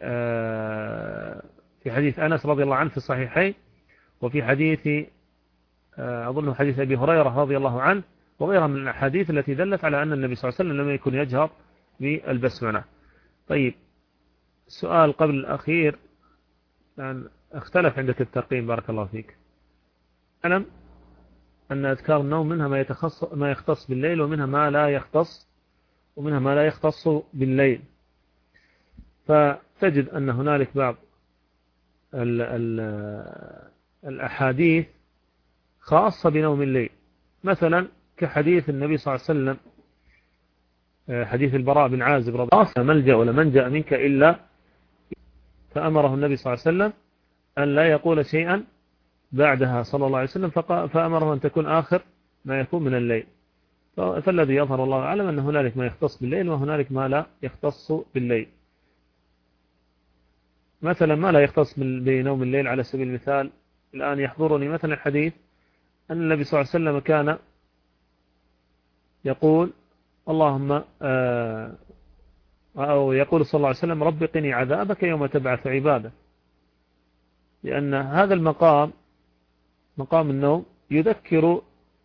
أنس رضي الله عنه في الصحيحين، وفي حديث أظن حديث أبي هريرة رضي الله عنه، وغيرها من الأحاديث التي دلت على أن النبي صلى الله عليه وسلم لم يكن يجهر بالبسملة. طيب السؤال قبل الأخير، لأن اختلف عندك الترقيم بارك الله فيك. أعلم أن أذكار النوم منها ما يختص بالليل، ومنها ما لا يختص بالليل. فتجد أن هنالك بعض الأحاديث خاصة بنوم الليل، مثلا كحديث النبي صلى الله عليه وسلم، حديث البراء بن عازب رضي الله عنه: ملجأ ولا منجأ منك إلا، فأمره النبي صلى الله عليه وسلم أن لا يقول شيئا بعدها صلى الله عليه وسلم، فأمره أن تكون آخر ما يكون من الليل. فالذي يظهر الله أعلم أن هنالك ما يختص بالليل وهنالك ما لا يختص بالليل. مثلا ما لا يختص بنوم الليل على سبيل المثال، الآن يحضرني مثلا حديث أن النبي صلى الله عليه وسلم كان يقول اللهم أو يقول صلى الله عليه وسلم: رب قني عذابك يوم تبعث عباده، لأن هذا المقام مقام النوم يذكر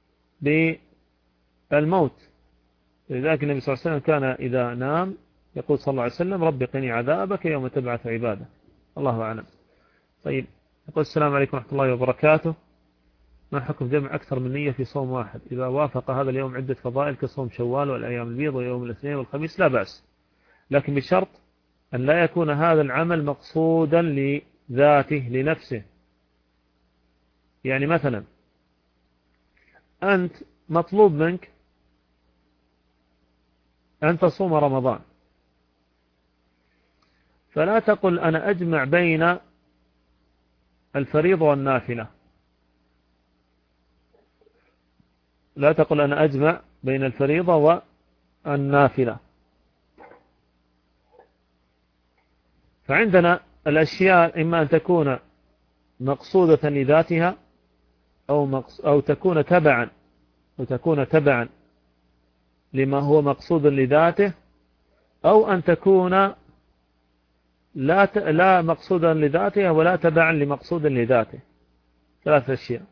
بالموت. لذلك النبي صلى الله عليه وسلم كان إذا نام يقول صلى الله عليه وسلم: رب قني عذابك يوم تبعث عباده. الله أعلم. طيب يقول: السلام عليكم ورحمة الله وبركاته، ما حكم جمع أكثر من نية في صوم واحد إذا وافق هذا اليوم عدة فضائل كصوم شوال والأيام البيض ويوم الاثنين والخميس؟ لا بأس، لكن بشرط أن لا يكون هذا العمل مقصودا لذاته لنفسه. يعني مثلا أنت مطلوب منك أن تصوم رمضان، فلا تقل أنا أجمع بين الفريضة والنافلة، لا تقل أنا أجمع بين الفريضة والنافلة. فعندنا الأشياء إما أن تكون مقصودة لذاتها أو تكون تبعا لما هو مقصود لذاته، أو أن تكون لا مقصودا لذاتها ولا تبعا لمقصود لذاته. 3 أشياء.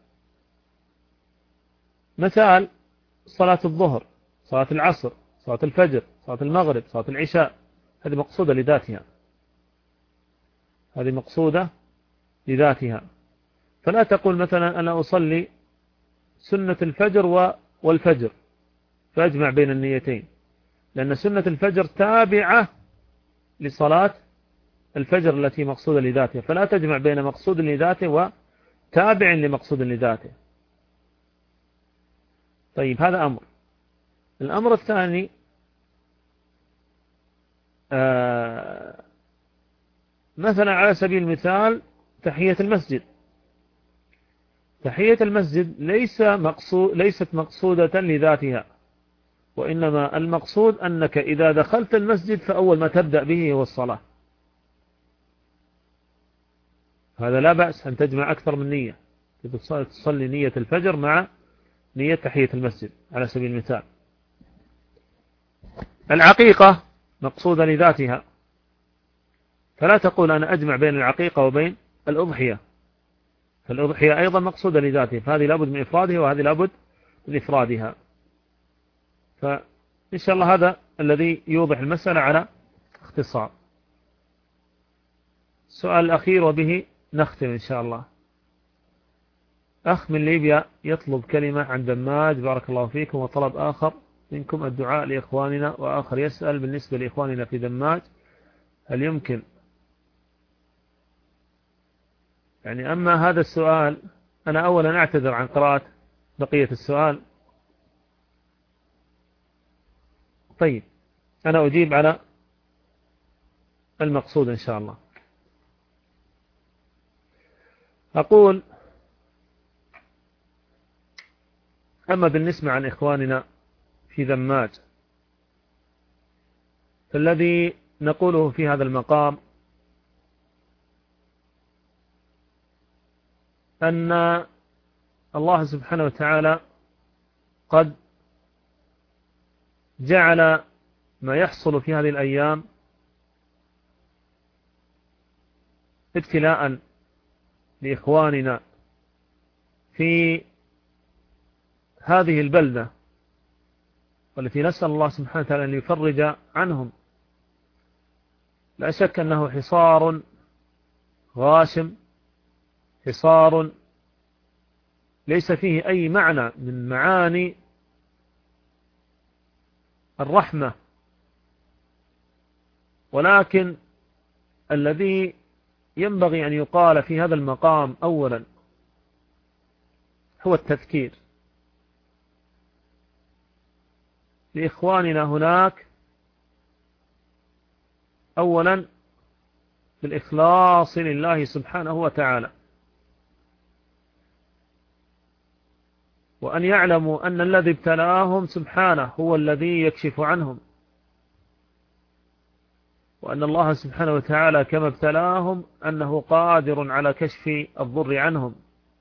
مثال: صلاة الظهر، صلاة العصر، صلاة الفجر، صلاة المغرب، صلاة العشاء، هذه مقصودة لذاتها، هذه مقصودة لذاتها. فلا تقول مثلا أنا أصلي سنة الفجر والفجر فأجمع بين النيتين، لأن سنة الفجر تابعة لصلاة الفجر التي مقصودة لذاتها، فلا تجمع بين مقصود لذاته وتابع لمقصود لذاته. طيب هذا أمر. الأمر الثاني: مثلا على سبيل المثال تحية المسجد. تحية المسجد ليست مقصودة لذاتها، وإنما المقصود أنك إذا دخلت المسجد فأول ما تبدأ به هو الصلاة. هذا لا بأس أن تجمع أكثر من نية، تصلي نية الفجر مع نية تحية المسجد على سبيل المثال. العقيقة مقصودة لذاتها، فلا تقول أنا أجمع بين العقيقة وبين الأضحية، فالأضحية أيضا مقصودة لذاتها، فهذه لابد من إفرادها وهذه لابد من إفرادها. فإن شاء الله هذا الذي يوضح المسألة على اختصار. السؤال الأخير وبه نختم إن شاء الله. أخ من ليبيا يطلب كلمة عن دماج بارك الله فيكم، وطلب آخر منكم الدعاء لإخواننا، وآخر يسأل بالنسبة لإخواننا في دماج هل يمكن، يعني أما هذا السؤال أنا أولا أعتذر عن قراءة بقية السؤال. طيب أنا أجيب على المقصود إن شاء الله. أقول أما بالنسبة عن إخواننا في دماج، فالذي نقوله في هذا المقام أن الله سبحانه وتعالى قد جعل ما يحصل في هذه الأيام ابتلاء لإخواننا في هذه البلدة، والتي نسأل الله سبحانه وتعالى أن يفرج عنهم. لا شك أنه حصار غاشم، حصار ليس فيه أي معنى من معاني الرحمة، ولكن الذي ينبغي أن يقال في هذا المقام أولا هو التذكير لإخواننا هناك أولا بالإخلاص لله سبحانه وتعالى، وأن يعلموا أن الذي ابتلاهم سبحانه هو الذي يكشف عنهم، وأن الله سبحانه وتعالى كما ابتلاهم أنه قادر على كشف الضر عنهم.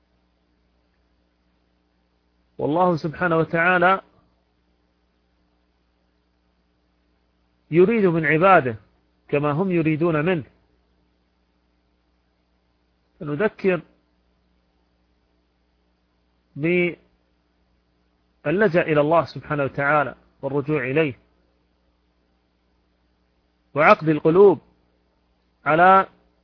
والله سبحانه وتعالى يريد من عباده كما هم يريدون منه. فنذكر باللجأ إلى الله سبحانه وتعالى والرجوع إليه، وعقد القلوب على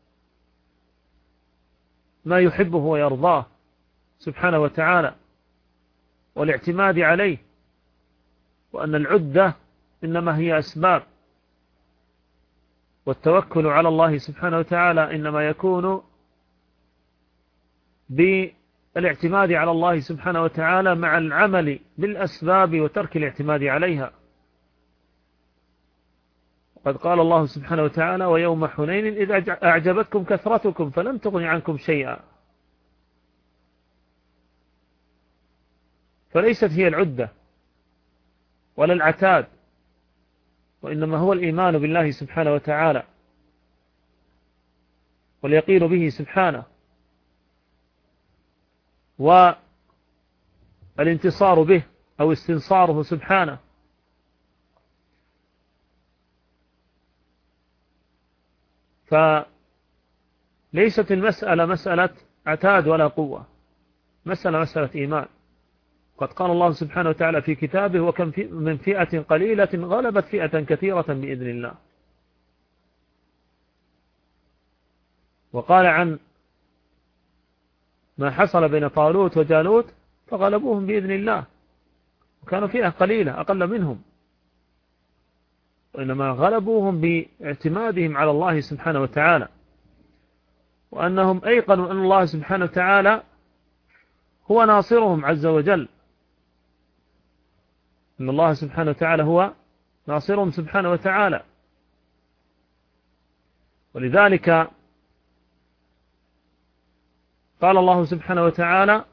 ما يحبه ويرضاه سبحانه وتعالى، والاعتماد عليه، وأن العدة إنما هي أسباب، والتوكل على الله سبحانه وتعالى إنما يكون بالاعتماد على الله سبحانه وتعالى مع العمل بالأسباب وترك الاعتماد عليها. قد قال الله سبحانه وتعالى ويوم حنين إذ أعجبتكم كثرتكم فلم تغن عنكم شيئا. فليست هي العدة ولا العتاد، وإنما هو الإيمان بالله سبحانه وتعالى واليقين به سبحانه، والانتصار به أو استنصاره سبحانه. فليست المسألة مسألة عتاد ولا قوة، مسألة إيمان. قد قال الله سبحانه وتعالى في كتابه وكم من فئة قليلة غلبت فئة كثيرة بإذن الله. وقال عن ما حصل بين طالوت وجالوت فغلبوهم بإذن الله، وكانوا فئة قليلة أقل منهم، وإنما غلبوهم باعتمادهم على الله سبحانه وتعالى، وأنهم أيقنوا أن الله سبحانه وتعالى هو ناصرهم عز وجل، أن الله سبحانه وتعالى هو ناصرهم سبحانه وتعالى. ولذلك قال الله سبحانه وتعالى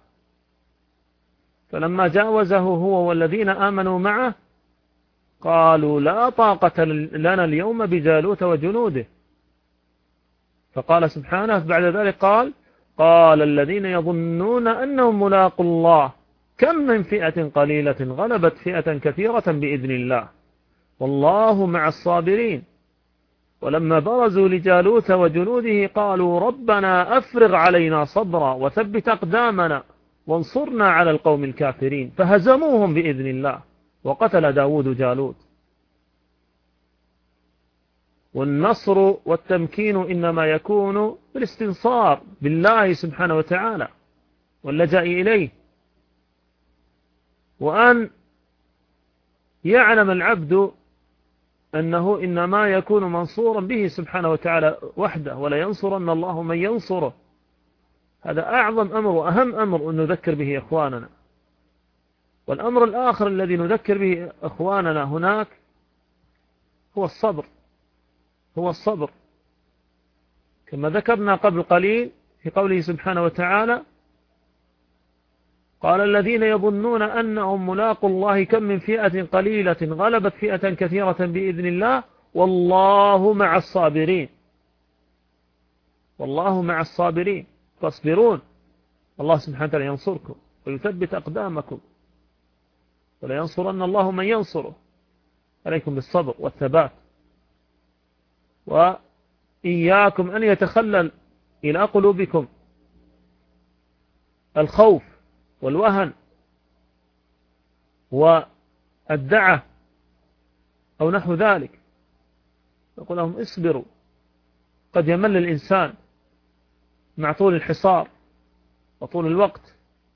فلما جاوزه هو والذين آمنوا معه قالوا لا طاقة لنا اليوم بجالوت وجنوده. فقال سبحانه بعد ذلك قال الذين يظنون أنهم ملاقوا الله كم من فئة قليلة غلبت فئة كثيرة بإذن الله والله مع الصابرين. ولما برزوا لجالوت وجنوده قالوا ربنا أفرغ علينا صبرا وثبت أقدامنا وانصرنا على القوم الكافرين فهزموهم بإذن الله وقتل داود جالوت. والنصر والتمكين إنما يكون بالاستنصار بالله سبحانه وتعالى واللجأ إليه، وأن يعلم العبد أنه إنما يكون منصورا به سبحانه وتعالى وحده، ولا ينصرن الله من ينصره. هذا أعظم أمر وأهم أمر أن نذكر به إخواننا. والأمر الآخر الذي نذكر به إخواننا هناك هو الصبر، هو الصبر كما ذكرنا قبل قليل في قوله سبحانه وتعالى قال الذين يظنون أنهم ملاقوا الله كم من فئة قليلة غلبت فئة كثيرة بإذن الله والله مع الصابرين. والله مع الصابرين، تصبرون الله سبحانه وتعالى ينصركم ويثبت أقدامكم ولا ينصرن الله من ينصره. عليكم بالصبر والثبات، وإياكم أن يتخلل إلى قلوبكم الخوف والوهن والدعة أو نحو ذلك. نقول لهم اصبروا، قد يمل الإنسان مع طول الحصار وطول الوقت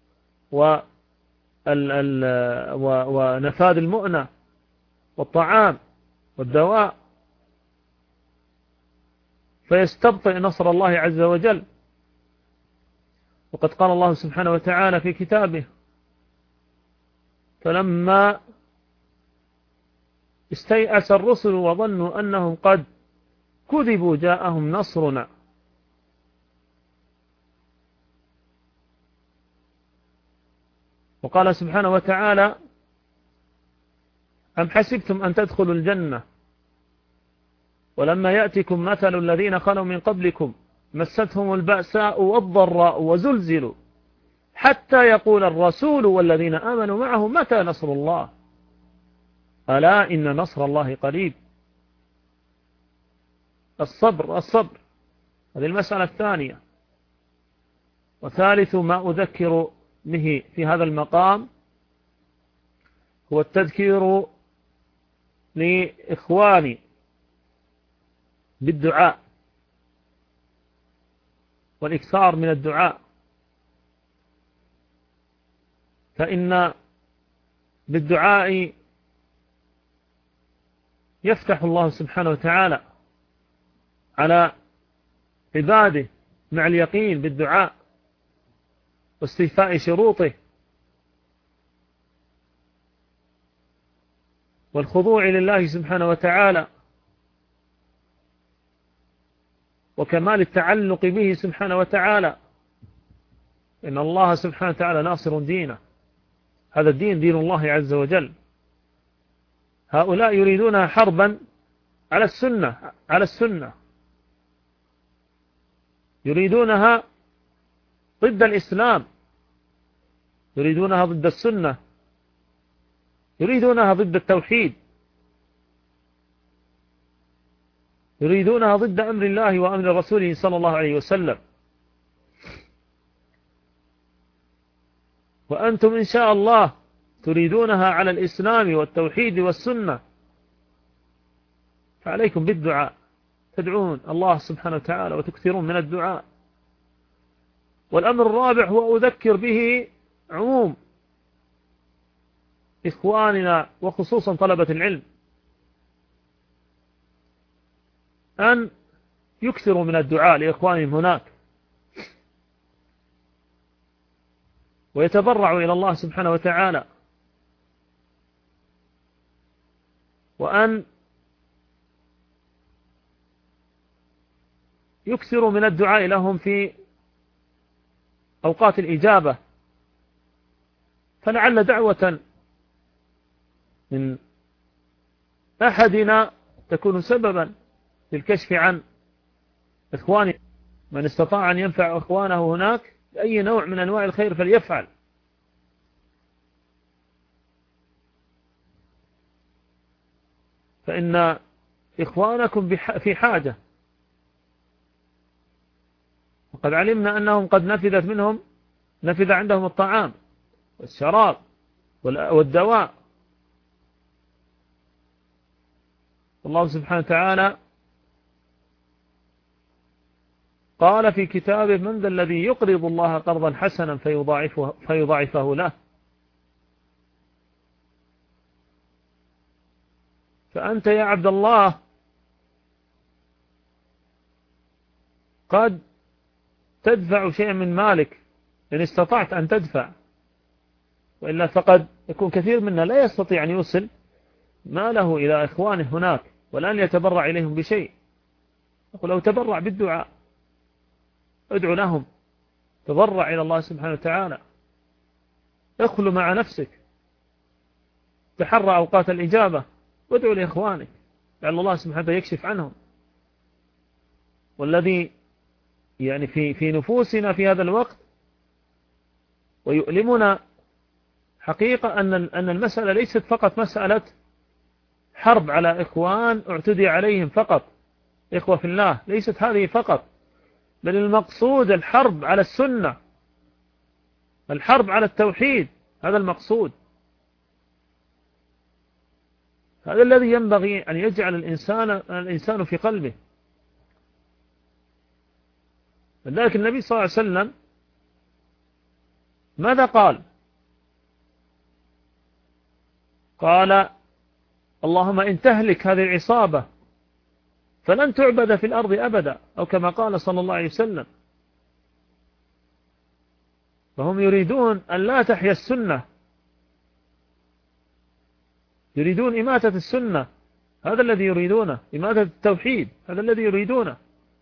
ونفاذ المؤنة والطعام والدواء، فيستبطئ نصر الله عز وجل. وقد قال الله سبحانه وتعالى في كتابه فلما استيأس الرسل وظنوا أنهم قد كذبوا جاءهم نصرنا. وقال سبحانه وتعالى أم حسبتم أن تدخلوا الجنة ولما يأتكم مثل الذين خلوا من قبلكم مستهم البأساء والضراء وزلزلوا حتى يقول الرسول والذين آمنوا معه متى نصر الله ألا إن نصر الله قريب. الصبر الصبر، هذه المسألة الثانية. وثالث ما أذكر به في هذا المقام هو التذكير لإخواني بالدعاء والإكثار من الدعاء، فإن بالدعاء يفتح الله سبحانه وتعالى على عباده مع اليقين بالدعاء واستيفاء شروطه والخضوع لله سبحانه وتعالى وكمال التعلق به سبحانه وتعالى. إن الله سبحانه وتعالى ناصر دينه، هذا الدين دين الله عز وجل. هؤلاء يريدون حربا على السنة يريدونها ضد الإسلام، يريدونها ضد السنة، يريدونها ضد التوحيد، يريدونها ضد أمر الله وأمر رسوله صلى الله عليه وسلم. وأنتم إن شاء الله تريدونها على الإسلام والتوحيد والسنة، فعليكم بالدعاء، تدعون الله سبحانه وتعالى وتكثرون من الدعاء. والأمر الرابع هو أذكر به عموم إخواننا وخصوصا طلبة العلم أن يكثروا من الدعاء لإخوانهم هناك ويتضرعوا إلى الله سبحانه وتعالى، وأن يكثروا من الدعاء لهم في أوقات الإجابة، فلعل دعوة من أحدنا تكون سببا في الكشف عن إخوانه. من استطاع أن ينفع إخوانه هناك بأي نوع من أنواع الخير فليفعل. فإن إخوانكم في حاجة، وقد علمنا أنهم قد نفذ عندهم الطعام والشراب والدواء. الله سبحانه وتعالى قال في كتابه: من ذا الذي يقرض الله قرضا حسنا فيضاعفه له. فأنت يا عبد الله قد تدفع شيئا من مالك إن استطعت أن تدفع، وإلا فقد يكون كثير منا لا يستطيع أن يوصل ماله إلى إخوانه هناك ولن يتبرع إليهم بشيء. يقول لو تبرع بالدعاء، ادعو لهم، تضرع إلى الله سبحانه وتعالى، اخلو مع نفسك، تحرى أوقات الإجابة، وادعو لإخوانك لعل الله سبحانه وتعالى يكشف عنهم. والذي يعني في نفوسنا في هذا الوقت ويؤلمنا حقيقة أن المسألة ليست فقط مسألة حرب على إخوان اعتدي عليهم فقط، إخوة في الله، ليست هذه فقط، بل المقصود الحرب على السنة، الحرب على التوحيد، هذا المقصود. هذا الذي ينبغي أن يجعل الإنسان في قلبه. لذلك النبي صلى الله عليه وسلم ماذا قال؟ قال: اللهم إن تهلك هذه العصابة فلن تعبد في الأرض أبدا، أو كما قال صلى الله عليه وسلم. فهم يريدون أن لا تحيا السنة، يريدون إماتة السنة، هذا الذي يريدونه، إماتة التوحيد، هذا الذي يريدونه.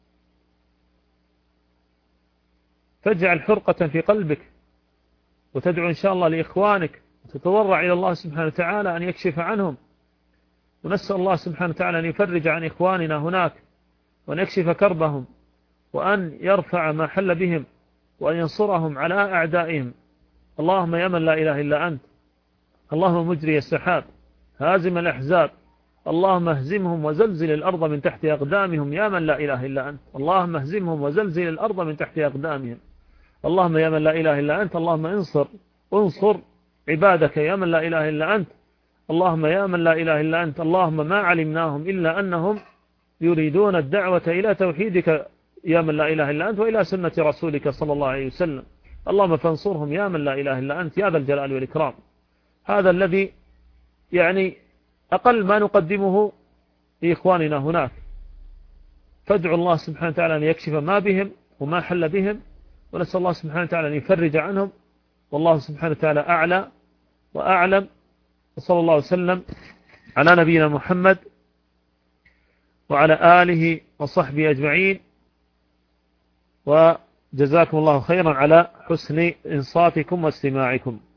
فاجعل حرقة في قلبك وتدعو إن شاء الله لإخوانك وتتضرع إلى الله سبحانه وتعالى أن يكشف عنهم، ونسأل الله سبحانه وتعالى أن يفرج عن إخواننا هناك وأن يكشف كربهم وأن يرفع ما حل بهم وأن ينصرهم على أعدائهم. اللهم يا من لا إله إلا أنت، اللهم مجري السحاب هازم الأحزاب، اللهم اهزمهم وزلزل الأرض من تحت أقدامهم يا من لا إله إلا أنت، اللهم اهزمهم وزلزل الأرض من تحت أقدامهم. اللهم يا من لا إله إلا أنت، اللهم انصر عبادك يا من لا إله إلا أنت، اللهم يا من لا إله إلا أنت، اللهم ما علمناهم إلا أنهم يريدون الدعوة إلى توحيدك يا من لا إله إلا أنت وإلى سنة رسولك صلى الله عليه وسلم. اللهم فانصرهم يا من لا إله إلا أنت يا ذا الجلال والإكرام. هذا الذي يعني أقل ما نقدمه لإخواننا هناك. فادعوا الله سبحانه وتعالى أن يكشف ما بهم وما حل بهم، ونسأل الله سبحانه وتعالى أن يفرج عنهم، والله سبحانه وتعالى أعلى وأعلم. وصلى الله وسلم على نبينا محمد وعلى آله وصحبه أجمعين، وجزاكم الله خيرا على حسن إنصاتكم واستماعكم.